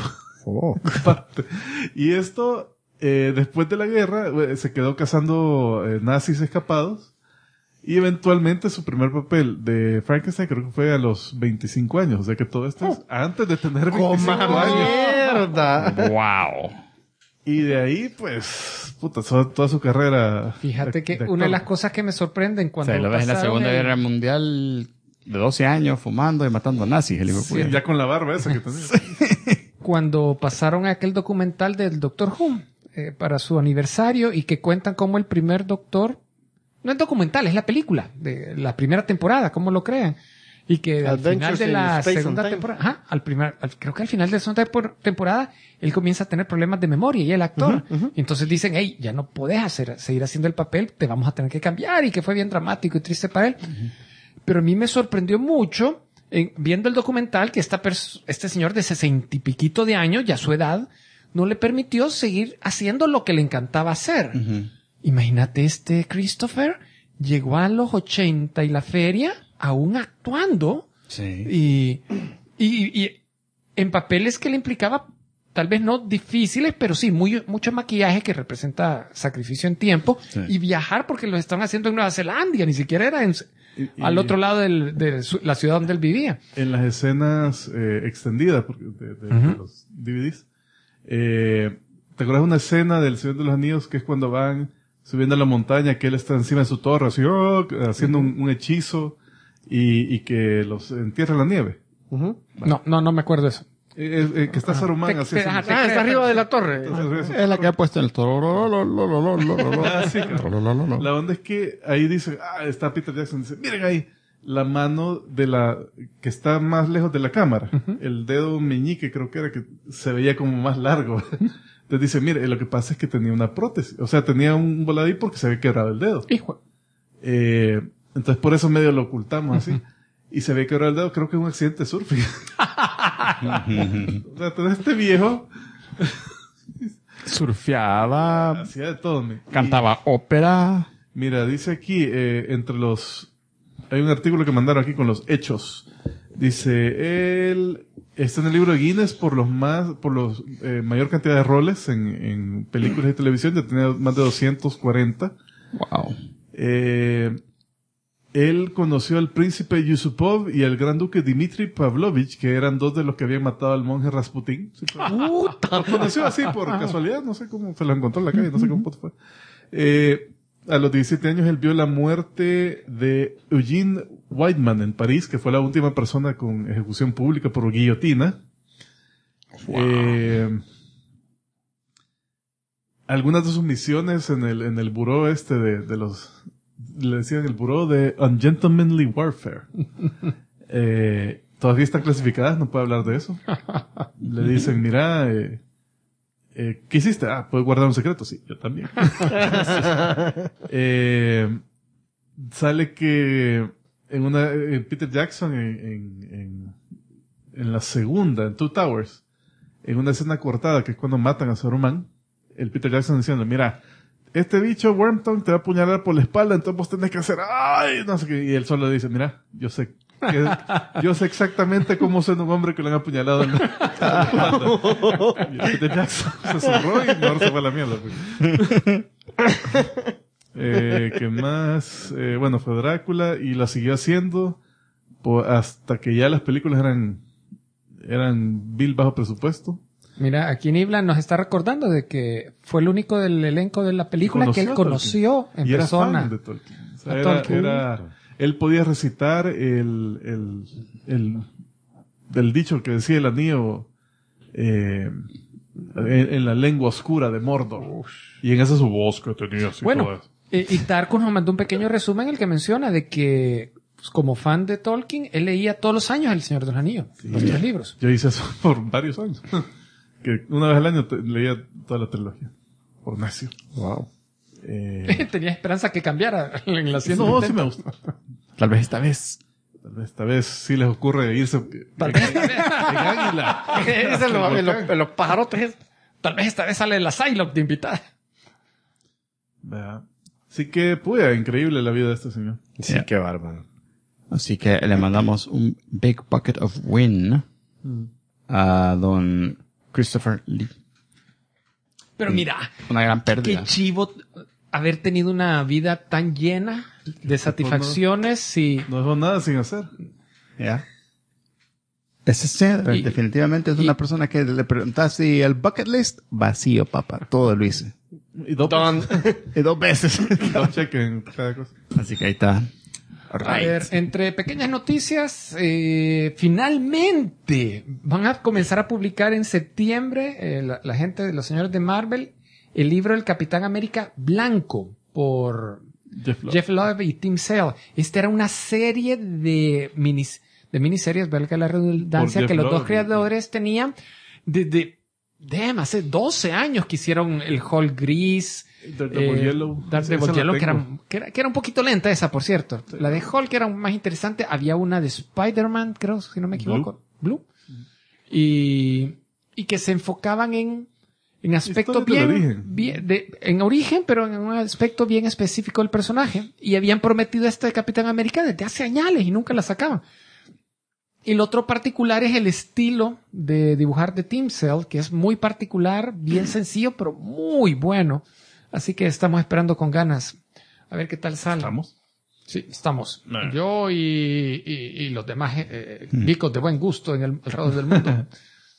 Y esto, después de la guerra, se quedó cazando nazis escapados, y eventualmente su primer papel de Frankenstein creo que fue a los 25 años, o sea que todo esto es antes de tener 25 años. ¡Mierda! ¡Wow! Y de ahí, pues, toda su carrera. Fíjate que una de las cosas que me sorprenden cuando... O sea, lo ves en la Segunda Guerra Mundial de 12 años fumando y matando a nazis. Sí, ya con la barba esa que tenía. Cuando pasaron aquel documental del Doctor Who para su aniversario y que cuentan cómo el primer doctor... No es documental, es la película de la primera temporada, cómo lo crean. Y que al final de la segunda temporada, creo que al final de la segunda temporada, él comienza a tener problemas de memoria y el actor. Y entonces dicen, hey, ya no podés seguir haciendo el papel, te vamos a tener que cambiar, y que fue bien dramático y triste para él. Pero a mí me sorprendió mucho, viendo el documental, que este señor de 60 y piquito de años, ya su edad, no le permitió seguir haciendo lo que le encantaba hacer. Imagínate, Christopher llegó a los 80 y la feria, aún actuando, sí. y en papeles que le implicaba tal vez no difíciles, pero sí, mucho maquillaje que representa sacrificio en tiempo, y viajar porque lo están haciendo en Nueva Zelanda, ni siquiera era al otro lado de la ciudad donde él vivía. En las escenas extendidas de los DVDs, ¿te acuerdas de una escena del Señor de los Anillos que es cuando van subiendo a la montaña, que él está encima de su torre, así, haciendo un hechizo y que los entierra en la nieve? No me acuerdo de eso. Que está Saruman así. Está arriba de la torre. Es la que ha puesto en el toro. La onda es que ahí dice, está Peter Jackson, dice, miren ahí, la mano que está más lejos de la cámara. El dedo meñique creo que era que se veía como más largo. Entonces dice, mire, lo que pasa es que tenía una prótesis. O sea, tenía un voladí porque se había quebrado el dedo. Hijo. Entonces por eso medio lo ocultamos así. Y se ve quebrado el dedo, creo que es un accidente de surfing. O sea, todo este viejo surfeaba, hacía de todo. Cantaba ópera. Mira, dice aquí, hay un artículo que mandaron aquí con los hechos. Dice, él está en el libro de Guinness por mayor cantidad de roles en películas y televisión. Ya tenía más de 240. Wow. Él conoció al príncipe Yusupov y al gran duque Dmitri Pavlovich, que eran dos de los que habían matado al monje Rasputín. Sí, lo conoció así por casualidad, no sé cómo se lo encontró en la calle, no sé cómo fue. A los 17 años él vio la muerte de Eugene Weidmann en París, que fue la última persona con ejecución pública por guillotina. Wow. Algunas de sus misiones en el buró de los... Le decían el buró de Ungentlemanly Warfare. Todavía están clasificadas, no puedo hablar de eso. Le dicen, mira, ¿qué hiciste? ¿puedes guardar un secreto? Sí, yo también. Sale que en Peter Jackson, en la segunda, en Two Towers, en una escena cortada, que es cuando matan a Saruman, el Peter Jackson diciendo, mira, este bicho Wormtongue te va a apuñalar por la espalda, entonces vos tenés que hacer, no sé qué. Y él solo le dice, mira, yo sé exactamente cómo suena un hombre que lo han apuñalado en la espalda. Y Peter Jackson se cerró y mejor se fue a la mierda. ¿Qué más? Bueno, fue Drácula y la siguió haciendo hasta que ya las películas eran bajo presupuesto. Mira, aquí Nibla nos está recordando de que fue el único del elenco de la película que él conoció en persona. Era fan de Tolkien. O sea, él podía recitar el dicho que decía el anillo en la lengua oscura de Mordor. Y en esa su voz que tenía así. Bueno, y Tarkus nos mandó un pequeño resumen en el que menciona de que pues, como fan de Tolkien, él leía todos los años El Señor de los Anillos, los 3 libros. Yo hice eso por varios años. Que una vez al año leía toda la trilogía. Por necio. Wow. Tenía esperanza que cambiara en la 170. No, sí me gusta. Tal vez esta vez sí les ocurre irse en águila. los pajarotes. Tal vez esta vez sale la Psylocke de invitada. Así que, increíble la vida de este señor. Sí, qué bárbaro. Así que le mandamos un big bucket of win a don Christopher Lee. Pero mira, una gran pérdida. Qué chivo haber tenido una vida tan llena de satisfacciones y... No dejó nada sin hacer. Ya. Definitivamente es una persona que le preguntas si el bucket list, vacío, papá. Todo lo hice. Y 2 veces. 2 cheques en cada cosa. Así que ahí está. Right. A ver, entre pequeñas noticias, finalmente van a comenzar a publicar en septiembre la gente de los señores de Marvel el libro del Capitán América Blanco por Jeff Love y Tim Sale. Esta era una serie de miniseries, valga la redundancia, que los dos creadores tenían desde hace 12 años que hicieron el Hulk gris. Daredevil Yellow, que era un poquito lenta esa, por cierto. Sí. La de Hulk era más interesante. Había una de Spider-Man, creo, si no me equivoco. Blue. Y que se enfocaban en aspecto en origen, pero en un aspecto bien específico del personaje. Y habían prometido este Capitán América desde hace años y nunca la sacaban. Y lo otro particular es el estilo de dibujar de Team Cell, que es muy particular, bien sencillo, pero muy bueno. Así que estamos esperando con ganas a ver qué tal sale. ¿Estamos? Sí, estamos. Yo y los demás geekos de buen gusto en el alrededor del mundo.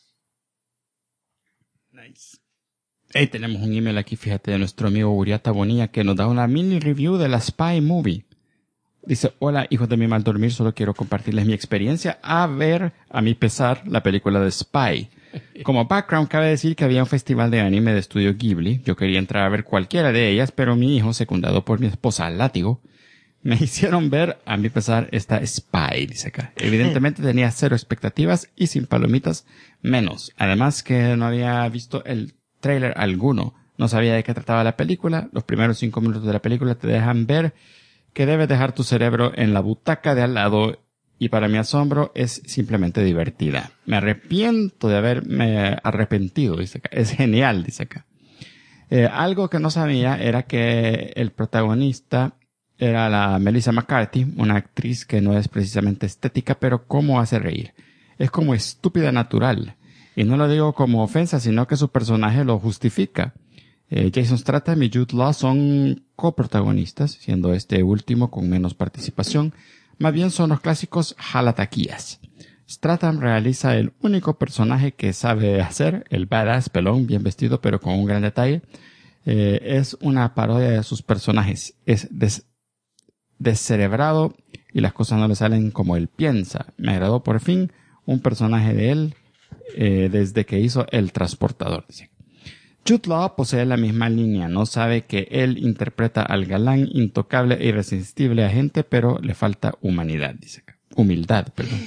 Nice. Hey, tenemos un email aquí, fíjate, de nuestro amigo Uriata Bonilla, que nos da una mini review de la Spy Movie. Dice, hola, hijos de mi mal dormir, solo quiero compartirles mi experiencia a ver, a mi pesar, la película de Spy. Como background, cabe decir que había un festival de anime de estudio Ghibli. Yo quería entrar a ver cualquiera de ellas, pero mi hijo, secundado por mi esposa Látigo, me hicieron ver, a mi pesar, esta Spy, dice acá. Evidentemente tenía 0 expectativas y sin palomitas menos. Además que no había visto el tráiler alguno. No sabía de qué trataba la película. Los primeros 5 minutos de la película te dejan ver que debes dejar tu cerebro en la butaca de al lado, y para mi asombro es simplemente divertida. Me arrepiento de haberme arrepentido, dice acá. Es genial, dice acá. Algo que no sabía era que el protagonista era la Melissa McCarthy, una actriz que no es precisamente estética, pero cómo hace reír. Es como estúpida natural. Y no lo digo como ofensa, sino que su personaje lo justifica. Jason Statham y Jude Law son coprotagonistas, siendo este último con menos participación. Más bien son los clásicos jalataquías. Statham realiza el único personaje que sabe hacer, el badass pelón, bien vestido, pero con un gran detalle. Es una parodia de sus personajes. Es descerebrado y las cosas no le salen como él piensa. Me agradó por fin un personaje de él desde que hizo El Transportador. Jude Law posee la misma línea. No sabe que él interpreta al galán intocable e irresistible agente, pero le falta humanidad, dice acá. Humildad, perdón.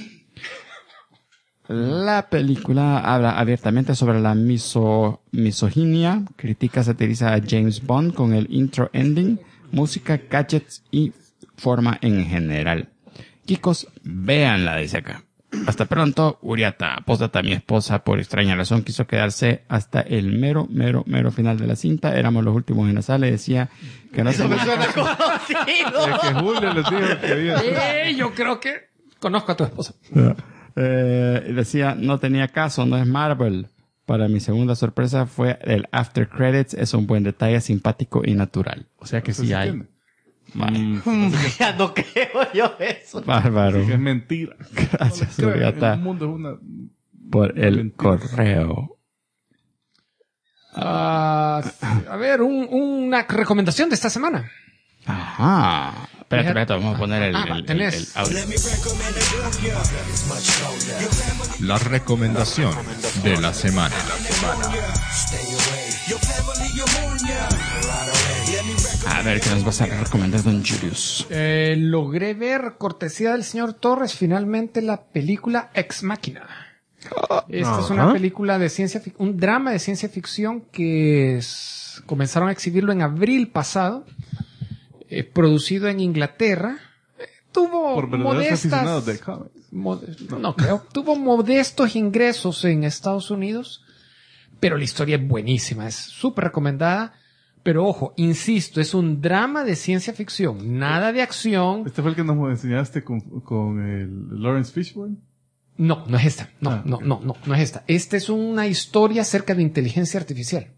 La película habla abiertamente sobre la misoginia, critica, satiriza a James Bond con el intro ending, música, gadgets y forma en general. Chicos, véanla, dice acá. Hasta pronto, Uriata. Postdata, mi esposa, por extraña razón, quiso quedarse hasta el mero final de la cinta. Éramos los últimos en la sala y decía que no se me suena conocido. Es que Julio les dijo que había. Yo creo que conozco a tu esposa. Decía, no tenía caso, no es Marvel. Para mi segunda sorpresa fue el after credits. Es un buen detalle, simpático y natural. O sea que sí hay. Ya no creo yo eso. Bárbaro. Sí, que es mentira. Gracias, no Uriata, por el mentira. Correo. A ver, una recomendación de esta semana. Ajá. Espérate, vamos a poner el audio. La recomendación de la semana. A ver, ¿qué nos vas a recomendar, Don Julius? Logré ver, cortesía del señor Torres, finalmente la película Ex Machina. Esta es una película de ciencia ficción, un drama de ciencia ficción que comenzaron a exhibirlo en abril pasado, producido en Inglaterra. Tuvo modestas... de cómics. No creo. Tuvo modestos ingresos en Estados Unidos, pero la historia es buenísima, es súper recomendada. Pero ojo, insisto, es un drama de ciencia ficción, nada de acción. ¿Este fue el que nos enseñaste con el Lawrence Fishburne? No, no es esta. No es esta. Esta es una historia acerca de inteligencia artificial.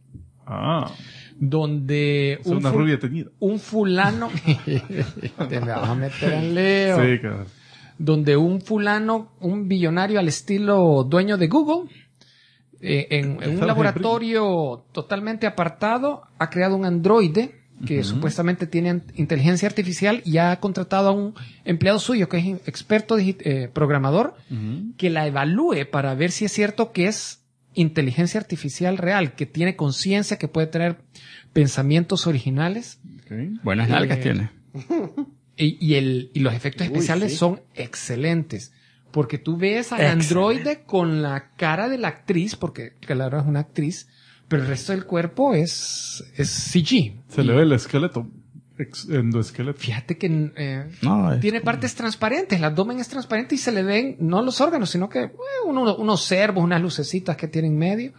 Donde es una rubia teñida. Un fulano te me vas a meter en leo. Sí, claro. Donde un fulano, un billonario al estilo dueño de Google, en un laboratorio totalmente apartado, ha creado un androide que supuestamente tiene inteligencia artificial y ha contratado a un empleado suyo que es experto programador que la evalúe para ver si es cierto que es inteligencia artificial real, que tiene conciencia, que puede tener pensamientos originales. Buenas nalgas tiene. Y los efectos especiales son excelentes. Porque tú ves al androide con la cara de la actriz, porque claro, es una actriz, pero el resto del cuerpo es CG. Se le ve el esqueleto, endoesqueleto. Fíjate que tiene partes transparentes, el abdomen es transparente y se le ven no los órganos, sino que unos servos, unas lucecitas que tiene en medio.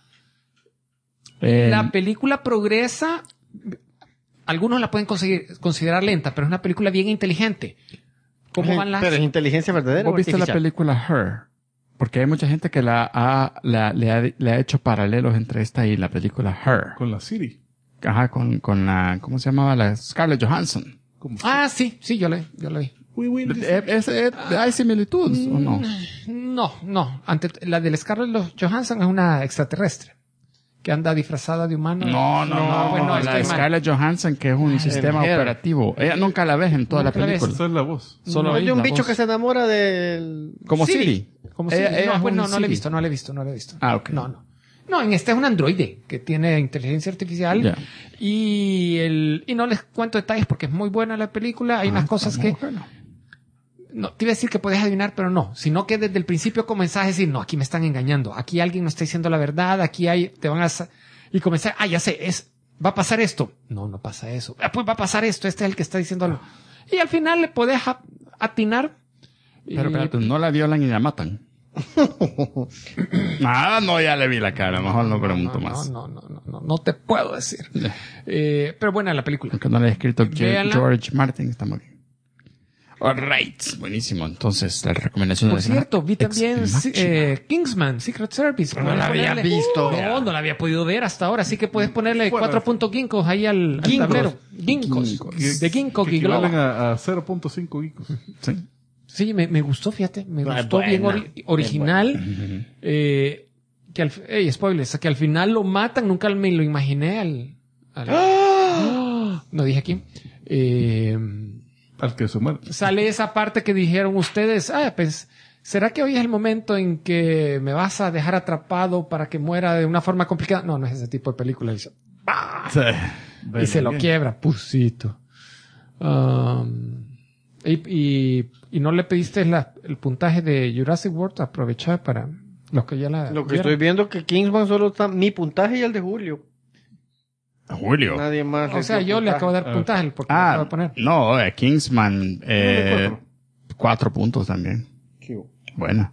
La película progresa, algunos la pueden considerar lenta, pero es una película bien inteligente. cómo van las... Pero es inteligencia verdadera. ¿Vos viste la artificial? película Her? Porque hay mucha gente que le ha hecho paralelos entre esta y la película Her. Con la Siri. Ajá, con la, ¿cómo se llamaba? La Scarlett Johansson. Ah, sí, yo lo vi. ¿Hay similitudes o no? No. La del Scarlett Johansson es una extraterrestre que anda disfrazada de humano. No. Bueno, La Scarlett Johansson, que es un sistema operativo. Ella nunca la ves en toda la película. Esa es la voz. Solo No, oís de un la bicho voz. que se enamora del... Como Siri. Como Ella Siri. es No, un bueno, no lo he Siri. visto. Ah, ok. No, en este es un androide que tiene inteligencia artificial. Ya. Y no les cuento detalles porque es muy buena la película. Hay unas cosas que... Bueno. No, te iba a decir que podías adivinar, pero no. Sino que desde el principio comenzás a decir, no, aquí me están engañando. Aquí alguien me está diciendo la verdad. Aquí te van a... Y comenzar, ya sé, va a pasar esto. No pasa eso. Pues va a pasar esto. Este es el que está diciendo. Y al final le podés atinar. Pero espérate, no la violan y la matan. No, ya le vi la cara. Mejor no pregunto más. No te puedo decir. Pero buena la película. Aunque no la he escrito Véanla. George Martin, está muy bien. Alright, buenísimo. Entonces, la recomendación Por de la semana. cierto, vi también Ex Machina. Kingsman, Secret Service. No la había visto. No la había podido ver hasta ahora, así que puedes ponerle Fuera. 4 puntos ginkgos ahí al tablero. Ginkgos. De ginkgo Que equivalen Gigloba. a 0.5 gicos. Sí. Sí, me gustó, fíjate. Me Ah, gustó buena, bien original. Spoilers, que al final lo matan. Nunca me lo imaginé no dije aquí. Al que se muere. Sale esa parte que dijeron ustedes, pues, ¿será que hoy es el momento en que me vas a dejar atrapado para que muera de una forma complicada? No es ese tipo de película. Y se lo quiebra, pusito. Y no le pediste el puntaje de Jurassic World, aprovechar para los que ya la Lo que vieron. estoy viendo que Kingsman solo está mi puntaje y el de Julio. Julio. Nadie más. O sea, yo le acabo de dar puntaje porque me acabo de poner. No, Kingsman, 4 puntos también. Buena.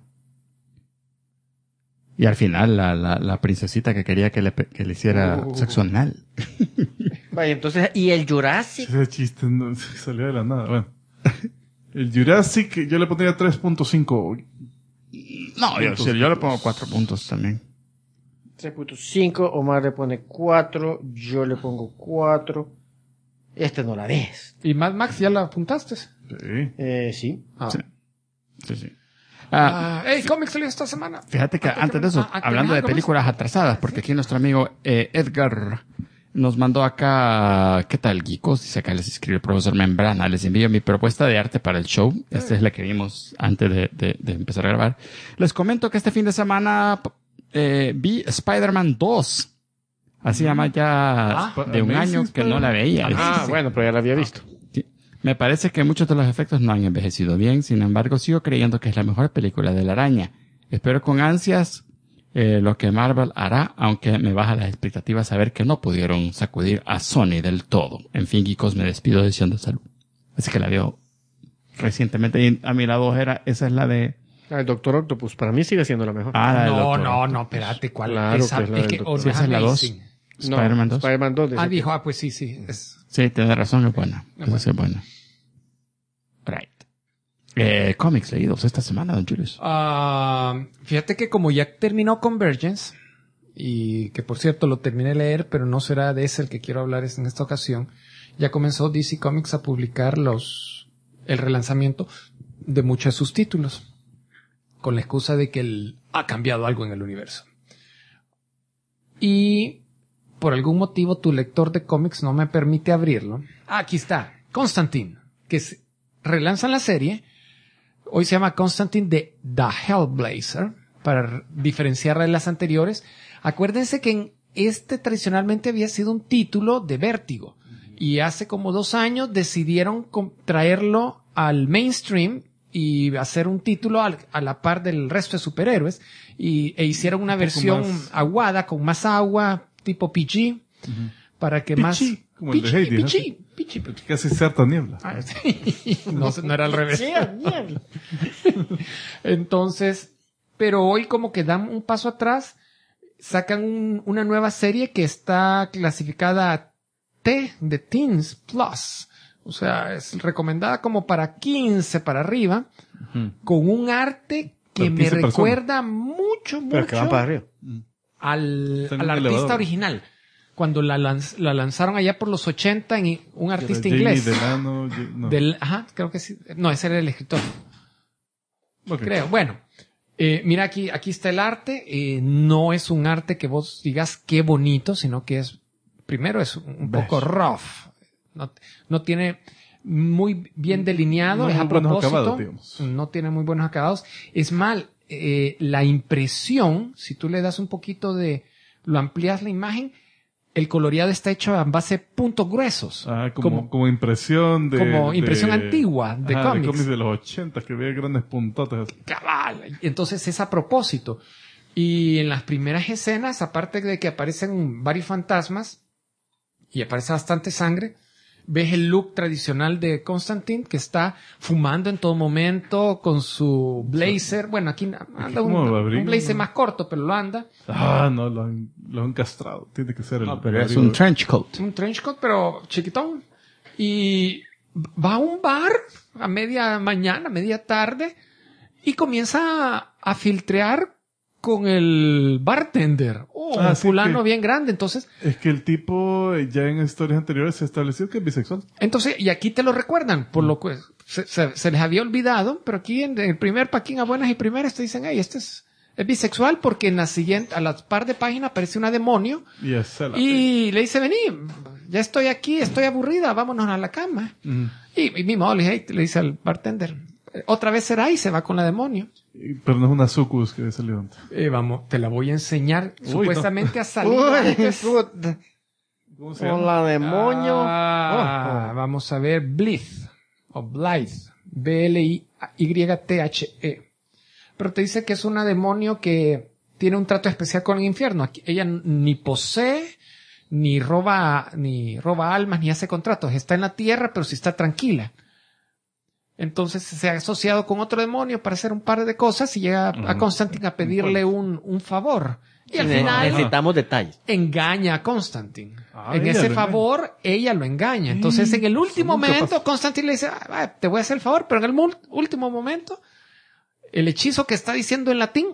Y al final, la princesita que quería que le hiciera sexo anal. Vaya, entonces, ¿y el Jurassic? Ese chiste no salió de la nada. Bueno. El Jurassic, yo le pondría 3.5. No, yo le pongo 4 puntos también. 3.5, Omar le pone 4, yo le pongo 4. Este no la ves. ¿Y Mad Max ya la apuntaste? Sí. Sí. Sí. Cómics salió esta semana. Fíjate que antes de eso, hablando de películas atrasadas, porque aquí nuestro amigo Edgar nos mandó acá, ¿qué tal, geekos? Dice acá, les escribe el profesor Membrana, les envío mi propuesta de arte para el show. Esta es la que vimos antes de empezar a grabar. Les comento que este fin de semana vi Spider-Man 2. Así llama ya de un año que no la veía. Bueno, pero ya la había visto. Sí. Me parece que muchos de los efectos no han envejecido bien, sin embargo sigo creyendo que es la mejor película de la araña. Espero con ansias lo que Marvel hará, aunque me baja las expectativas saber que no pudieron sacudir a Sony del todo. En fin, geekos, me despido deseando salud. Así que la veo recientemente. Y a mí la 2 esa es la de... El Doctor Octopus, para mí sigue siendo la mejor. la del Doctor No, Octopus. espérate, ¿cuál? Claro Esa, que es la del Doctor. Sí, esa es la 2. Spider-Man 2. Spider-Man 2. Dijo, pues sí. Sí, tienes razón, es buena. Esa sí es buena. Right. Cómics leídos esta semana, don Julius. Fíjate que como ya terminó Convergence, y que por cierto lo terminé de leer, pero no será de ese el que quiero hablar en esta ocasión, ya comenzó DC Comics a publicar el relanzamiento de muchos de sus títulos, con la excusa de que ha cambiado algo en el universo. Y por algún motivo tu lector de cómics no me permite abrirlo. Aquí está, Constantine, que relanzan la serie. Hoy se llama Constantine de The Hellblazer, para diferenciarla de las anteriores. Acuérdense que tradicionalmente había sido un título de Vértigo. Y hace como 2 años decidieron traerlo al mainstream y hacer un título a la par del resto de superhéroes. E hicieron una versión aguada, con más agua, tipo PG, para que más... Como el de Heidi, Pichi. Casi cierta niebla. No era al revés. Entonces, pero hoy como que dan un paso atrás, sacan una nueva serie que está clasificada T de Teens Plus, O sea, es recomendada como para 15 para arriba, con un arte que me recuerda mucho Pero que van para arriba. al artista original. Cuando la lanzaron allá por los 80 en un artista inglés. Delano, no. Ajá, creo que sí. No, ese era el escritor. Okay. Creo. Bueno, mira aquí está el arte. No es un arte que vos digas qué bonito, sino que primero es un poco rough. No tiene muy bien delineado, es a propósito. No tiene muy buenos acabados. Es mal, la impresión, si tú le das un poquito lo amplías la imagen, el coloreado está hecho a base de puntos gruesos. Como impresión como impresión antigua de cómics. De cómics de los 80 que veía grandes puntotes. Cabal. Entonces es a propósito. Y en las primeras escenas, aparte de que aparecen varios fantasmas y aparece bastante sangre, ves el look tradicional de Constantine, que está fumando en todo momento con su blazer. Bueno, aquí anda un blazer más corto, pero lo anda. No, lo han castrado. Tiene que ser pero es un trench coat. Un trench coat, pero chiquitón. Y va a un bar a media mañana, media tarde, y comienza a filtrear con el bartender. Un fulano bien grande, entonces... Es que el tipo ya en historias anteriores se estableció que es bisexual. Entonces, y aquí te lo recuerdan, por lo que se les había olvidado, pero aquí en el primer paquín a buenas y primeras te dicen, este es bisexual, porque en la siguiente, a las par de páginas aparece una demonio y le dice, vení, ya estoy aquí, estoy aburrida, vámonos a la cama. Y mi Molly le dice al bartender, otra vez será, y se va con la demonio. Pero no es una sucus que salió antes. Vamos, te la voy a enseñar. Supuestamente ha salido. ¿Cómo se llama? Hola, demonio. Vamos a ver, Blithe o Blythe, Blythe. Pero te dice que es una demonio que tiene un trato especial con el infierno. Ella ni posee, ni roba almas, ni hace contratos. Está en la tierra, pero sí está tranquila. Entonces se ha asociado con otro demonio para hacer un par de cosas y llega a Constantine a pedirle un favor. Y al final necesitamos detalles. Engaña a Constantine. En ese favor, ella lo engaña. Entonces en el último momento, Constantine le dice, te voy a hacer el favor, pero en el último momento, el hechizo que está diciendo en latín,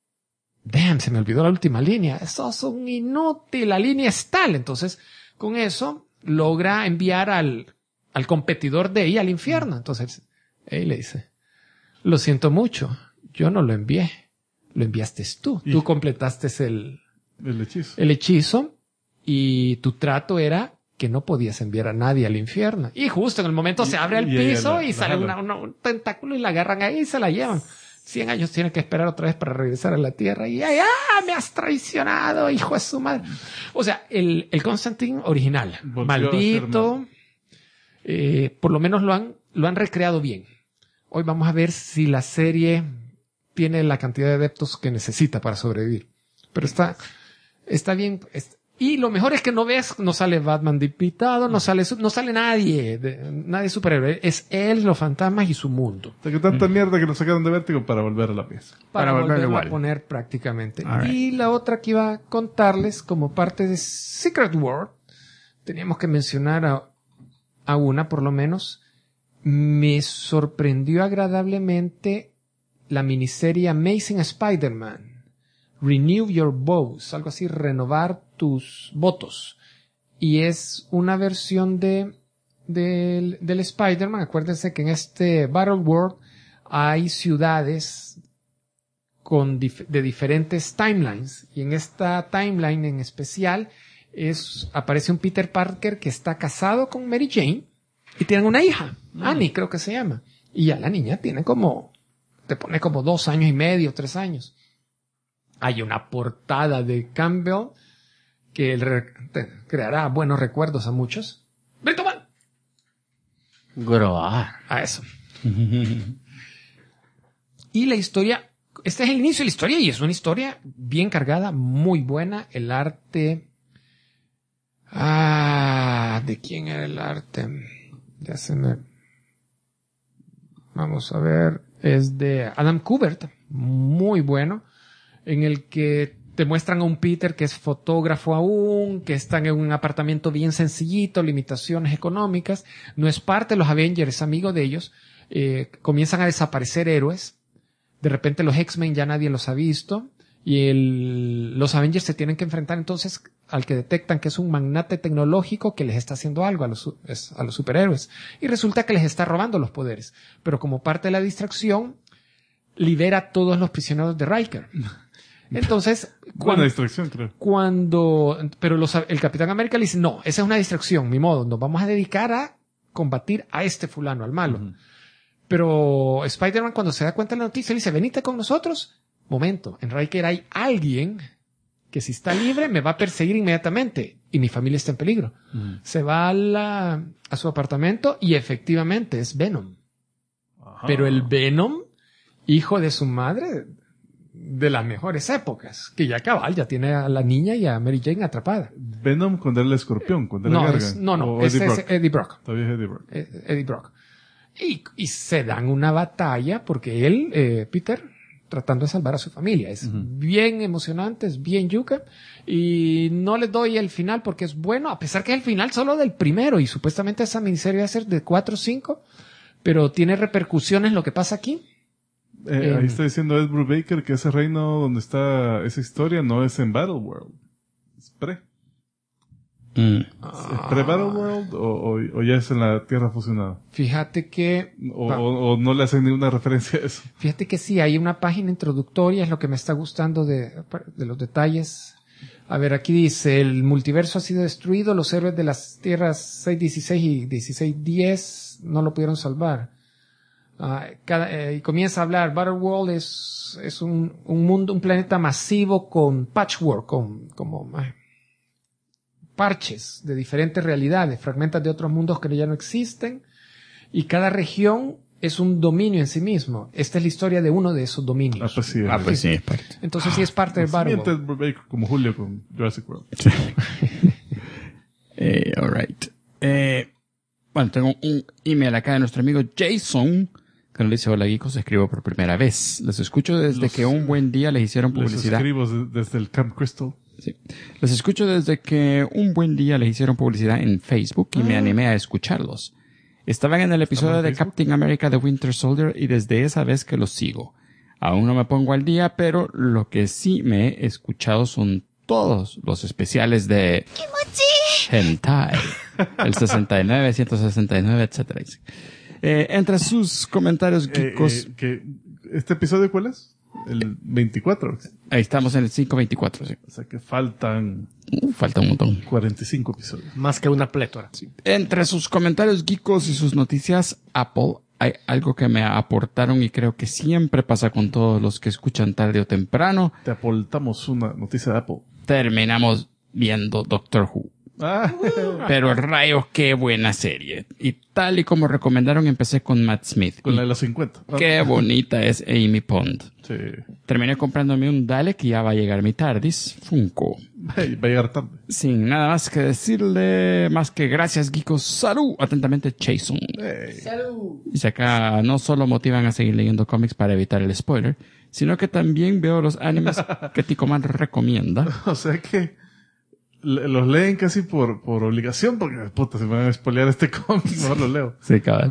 se me olvidó la última línea. Sos un inútil, la línea es tal. Entonces, con eso, logra enviar al competidor de ella al infierno. Entonces, le dice, lo siento mucho, yo no lo envié, lo enviaste tú. Tú completaste el hechizo y tu trato era que no podías enviar a nadie al infierno. Y justo en el momento se abre el piso y sale un tentáculo y la agarran ahí y se la llevan. 100 años tiene que esperar otra vez para regresar a la tierra y me has traicionado, hijo de su madre. O sea, el Constantine original, maldito, por lo menos lo han recreado bien. Hoy vamos a ver si la serie tiene la cantidad de adeptos que necesita para sobrevivir. Pero está bien. Y lo mejor es que no sale Batman diputado, no sale nadie superhéroe. Es él, los fantasmas y su mundo. O sea, que tanta mierda que lo sacaron de Vértigo para volver a la pieza. Para volverlo a poner prácticamente. Y la otra que iba a contarles como parte de Secret World, teníamos que mencionar a una por lo menos. Me sorprendió agradablemente la miniserie Amazing Spider-Man. Renew Your Vows, algo así, renovar tus votos. Y es una versión del Spider-Man. Acuérdense que en este Battle World hay ciudades de diferentes timelines. Y en esta timeline en especial aparece un Peter Parker que está casado con Mary Jane y tienen una hija, Annie creo que se llama. Y ya la niña te pone como 2 años y medio, 3 años. Hay una portada de Campbell que creará buenos recuerdos a muchos. ¡Brito Man! Groar. A eso. Y la historia, este es el inicio de la historia y es una historia bien cargada, muy buena. El arte... ¿de quién era el arte? Vamos a ver. Es de Adam Kubert, muy bueno, en el que te muestran a un Peter que es fotógrafo aún, que están en un apartamento bien sencillito, limitaciones económicas, no es parte de los Avengers, es amigo de ellos, comienzan a desaparecer héroes, de repente los X-Men ya nadie los ha visto, y los Avengers se tienen que enfrentar entonces al que detectan que es un magnate tecnológico que les está haciendo algo a los superhéroes, y resulta que les está robando los poderes, pero como parte de la distracción, libera a todos los prisioneros de Riker. Entonces, buena distracción, creo. Pero el Capitán América le dice, no, esa es una distracción, mi modo, nos vamos a dedicar a combatir a este fulano, al malo. Uh-huh. Pero Spider-Man, cuando se da cuenta de la noticia, le dice, venite con nosotros. Momento, en Riker hay alguien que si está libre me va a perseguir inmediatamente y mi familia está en peligro. Uh-huh. Se va a su apartamento y efectivamente es Venom. Ajá. Pero el Venom, hijo de su madre, de las mejores épocas, que ya cabal, ya tiene a la niña y a Mary Jane atrapada. Venom cuando era el escorpión, cuando era Gargan. Es Eddie Brock. Todavía es Eddie Brock. Eddie Brock. Y se dan una batalla porque él, Peter, tratando de salvar a su familia. Es bien emocionante, es bien yuca. Y no les doy el final porque es bueno, a pesar que es el final solo del primero y supuestamente esa miniserie va a ser de 4 o 5, pero tiene repercusiones lo que pasa aquí. Ahí está diciendo Ed Brubaker que ese reino donde está esa historia no es en Battleworld. Es pre. ¿Es pre-Battleworld o ya es en la Tierra fusionada? Fíjate que... O no le hacen ninguna referencia a eso. Fíjate que sí, hay una página introductoria, es lo que me está gustando de los detalles. A ver, aquí dice, el multiverso ha sido destruido, los héroes de las Tierras 616 y 1610 no lo pudieron salvar. Y comienza a hablar, Battleworld es un mundo, un planeta masivo con patchwork, como parches de diferentes realidades, fragmentos de otros mundos que ya no existen, y cada región es un dominio en sí mismo. Esta es la historia de uno de esos dominios. Pues sí, es parte. Entonces sí es parte del Battleworld. Como Julio con Jurassic World. Sí. All right. Bueno, tengo un email acá de nuestro amigo Jason, que nos dice, hola geekos, escribo por primera vez. Les escucho desde que un buen día les hicieron publicidad. Les escribo desde el Camp Crystal. Sí. Les escucho desde que un buen día les hicieron publicidad en Facebook y me animé a escucharlos. Estaban en el episodio de Captain America The Winter Soldier y desde esa vez que los sigo. Aún no me pongo al día, pero lo que sí me he escuchado son todos los especiales de Hentai. El 69, 169, etcétera. Entre sus comentarios geekos... ¿Este episodio cuál es? El 24. Ahí estamos en el 524, sí. O sea que faltan... falta un montón. 45 episodios. Más que una plétora. Sí. Entre sus comentarios geekos y sus noticias Apple, hay algo que me aportaron y creo que siempre pasa con todos los que escuchan tarde o temprano. Te aportamos una noticia de Apple. Terminamos viendo Doctor Who. Pero rayos, qué buena serie. Y tal y como recomendaron, empecé con Matt Smith. Con la de los 50. Qué bonita es Amy Pond. Sí. Terminé comprándome un Dalek y ya va a llegar mi TARDIS Funko. Va a llegar tarde. Sin nada más que decirle, más que gracias, geekos. Salud. Atentamente, Jason. Salud. Y acá no solo motivan a seguir leyendo cómics para evitar el spoiler, sino que también veo los animes que Ticoman recomienda. O sea que los leen casi por obligación, porque puta, se me van a spoilear este cómic, mejor lo leo. Sí, cabal.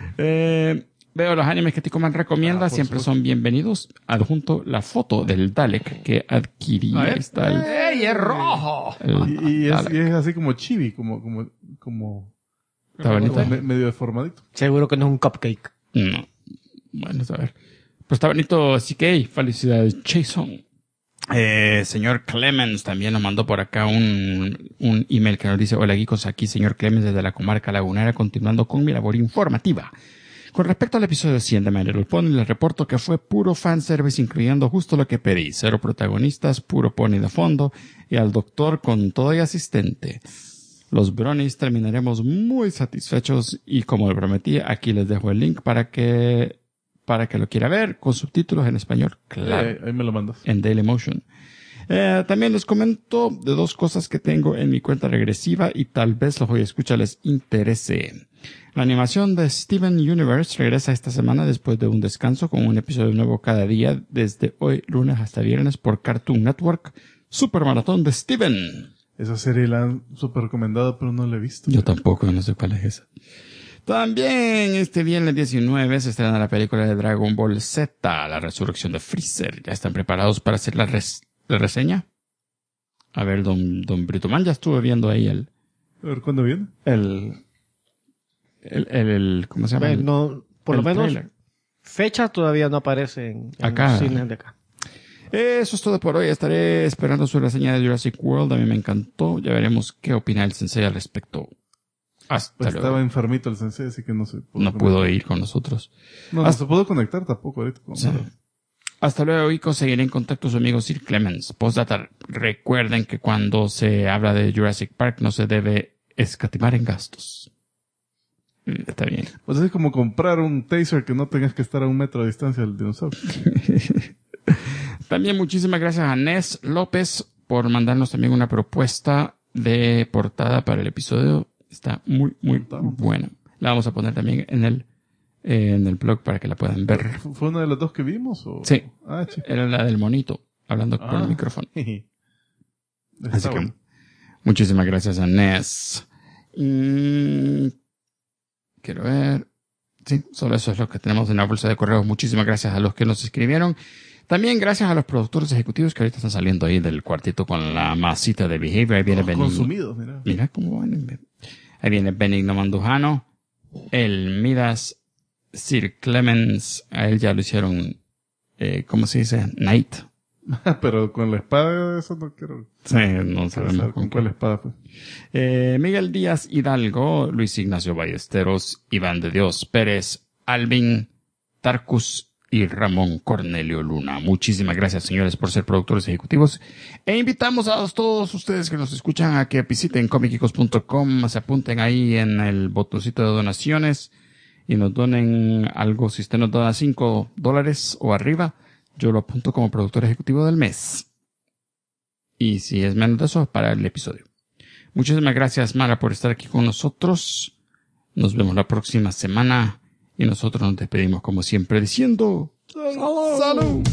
Veo los animes que Ticoman recomienda, siempre son bienvenidos. Adjunto la foto del Dalek que adquirí. Ahí está el... ¡Ey, es rojo! Y es así como chibi, como ¿Está bonito? Medio deformadito. Seguro que no es un cupcake. No. Bueno, a ver. Pues está bonito, así que hey, felicidades, Jason. Señor Clemens también nos mandó por acá un email que nos dice, hola geekos, aquí señor Clemens desde la comarca lagunera, continuando con mi labor informativa. Con respecto al episodio 100 de My Little Pony, les reporto que fue puro fanservice, incluyendo justo lo que pedí, 0 protagonistas, puro pony de fondo, y al doctor con todo y asistente. Los bronies terminaremos muy satisfechos, y como le prometí, aquí les dejo el link para que lo quiera ver, con subtítulos en español, claro. Ahí me lo mandas. En Dailymotion. También les comento de 2 cosas que tengo en mi cuenta regresiva y tal vez los voy a escuchar les interese. La animación de Steven Universe regresa esta semana después de un descanso con un episodio nuevo cada día desde hoy lunes hasta viernes por Cartoon Network. Super Maratón de Steven. Esa serie la han super recomendado, pero no la he visto. Yo tampoco, no sé cuál es esa. También este viernes 19 se estrena la película de Dragon Ball Z, la resurrección de Freezer. ¿Ya están preparados para hacer la reseña? A ver, don Britoman ya estuvo viendo ahí A ver, ¿cuándo viene? ¿cómo se llama? No, por lo menos trailer. fecha todavía no aparece en Acá. los cines de acá. Eso es todo por hoy. Estaré esperando su reseña de Jurassic World. A mí me encantó. Ya veremos qué opina el sensei al respecto. Hasta Pues luego. estaba enfermito el sensei, así que no se pudo No pudo conectar. ir con nosotros. No se pudo conectar tampoco ahorita. Sí. Hasta luego, y seguiré en contacto su amigo Sir Clemens. Postdata, recuerden que cuando se habla de Jurassic Park no se debe escatimar en gastos. Está bien. Pues es como comprar un taser que no tengas que estar a 1 metro de distancia del dinosaurio. También muchísimas gracias a Nes López por mandarnos también una propuesta de portada para el episodio. Está muy, muy buena. La vamos a poner también en el blog para que la puedan ver. ¿Fue una de las dos que vimos? ¿O? Sí. Ah, chico. Era la del monito, hablando con el micrófono. Así que muchísimas gracias a Nes. Quiero ver. Sí, solo eso es lo que tenemos en la bolsa de correos. Muchísimas gracias a los que nos escribieron. También gracias a los productores ejecutivos que ahorita están saliendo ahí del cuartito con la masita de Behavior. Ahí viene consumidos, mira. Mira cómo van. Ahí viene Benigno Mandujano, el Midas, Sir Clemens. A él ya lo hicieron, ¿cómo se dice? Knight. Pero con la espada, eso no quiero. Sí, no sabemos con cuál espada fue. Miguel Díaz Hidalgo, Luis Ignacio Ballesteros, Iván de Dios Pérez, Alvin Tarcus y Ramón Cornelio Luna. Muchísimas gracias, señores, por ser productores ejecutivos. E invitamos a todos ustedes que nos escuchan a que visiten comicicos.com, se apunten ahí en el botoncito de donaciones y nos donen algo. Si usted nos dona $5 o arriba, yo lo apunto como productor ejecutivo del mes. Y si es menos de eso, para el episodio. Muchísimas gracias, Mara, por estar aquí con nosotros. Nos vemos la próxima semana. Y nosotros nos despedimos como siempre diciendo ¡Salud! ¡Salud!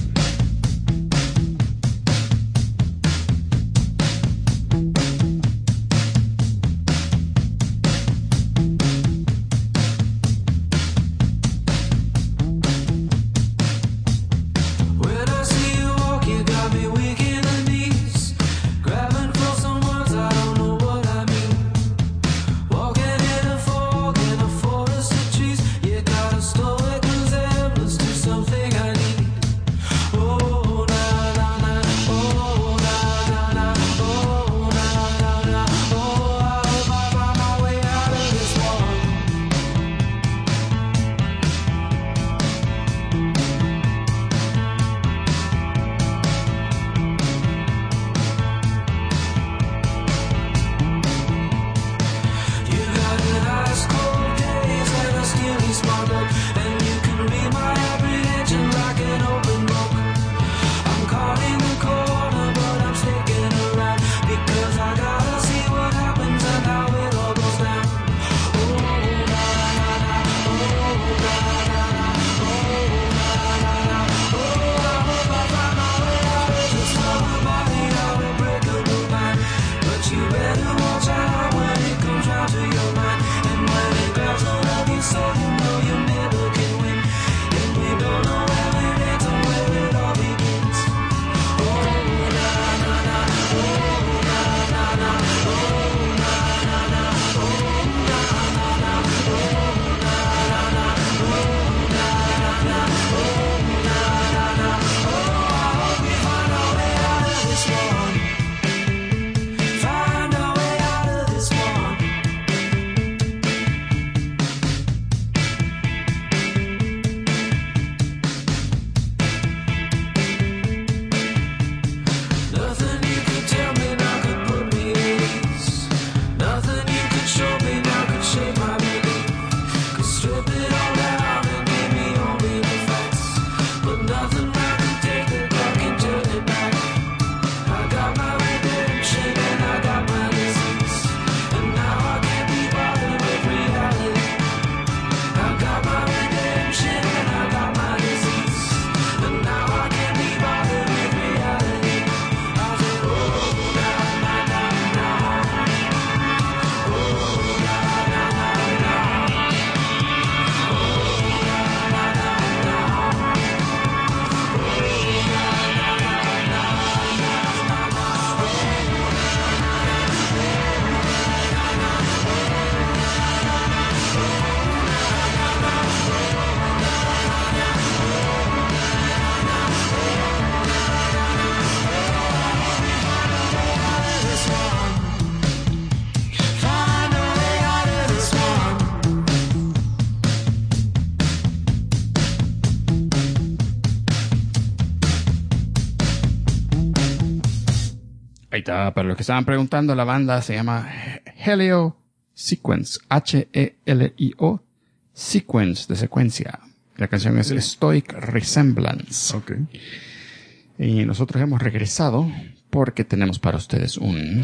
Ahí está. Para los que estaban preguntando, la banda se llama Helio Sequence. H-E-L-I-O Sequence, de secuencia. La canción es Stoic Resemblance. Ok. Y nosotros hemos regresado porque tenemos para ustedes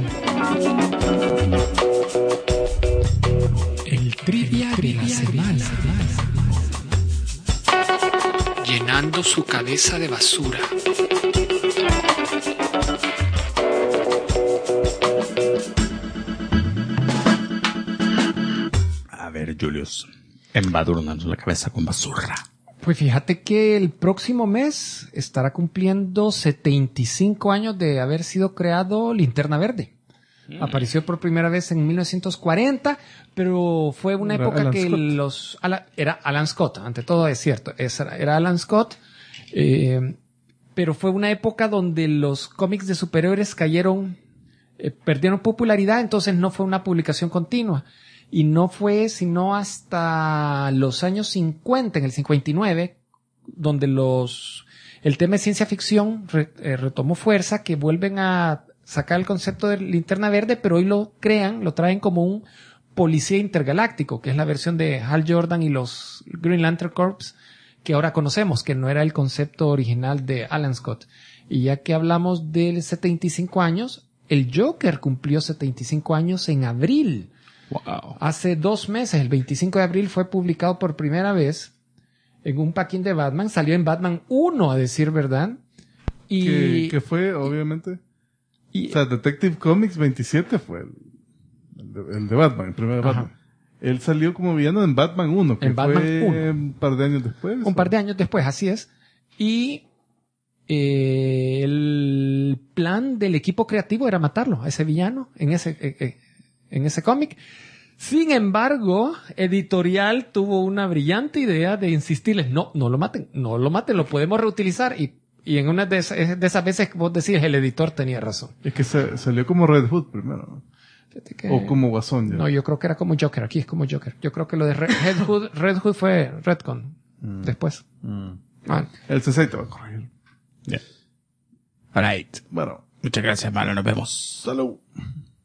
el trivia de la semana. Llenando su cabeza de basura. A ver, Julius, embadurnando la cabeza con basura. Pues fíjate que el próximo mes estará cumpliendo 75 años de haber sido creado Linterna Verde. Apareció por primera vez en 1940, pero fue una época Alan que Scott. era Alan Scott, ante todo es cierto, era Alan Scott, pero fue una época donde los cómics de superhéroes perdieron popularidad, entonces no fue una publicación continua. Y no fue sino hasta los años 50, en el 59, donde el tema de ciencia ficción retomó fuerza, que vuelven a sacar el concepto de Linterna Verde, pero hoy lo traen como un policía intergaláctico, que es la versión de Hal Jordan y los Green Lantern Corps, que ahora conocemos, que no era el concepto original de Alan Scott. Y ya que hablamos de 75 años, el Joker cumplió 75 años en abril. Wow. Hace 2 meses, el 25 de abril, fue publicado por primera vez en un packing de Batman. Salió en Batman 1, a decir verdad. Y que fue, obviamente. O sea, Detective Comics 27 fue el de Batman, el primer Batman. Él salió como villano en Batman 1, que en Batman fue 1. un par de años después. Un par de años después, así es. Y el plan del equipo creativo era matarlo, a ese villano, en ese cómic. Sin embargo, Editorial tuvo una brillante idea de insistirles, no lo maten, lo podemos reutilizar. Y en una de esas veces vos decís, el editor tenía razón. Es que salió como Red Hood primero. O como Guasón. Ya. No, yo creo que era como Joker. Aquí es como Joker. Yo creo que lo de Red Hood fue Redcon. Después. El C6 te va a corregir. Yeah. All right. Bueno. Muchas gracias, Malo. Nos vemos. Salud.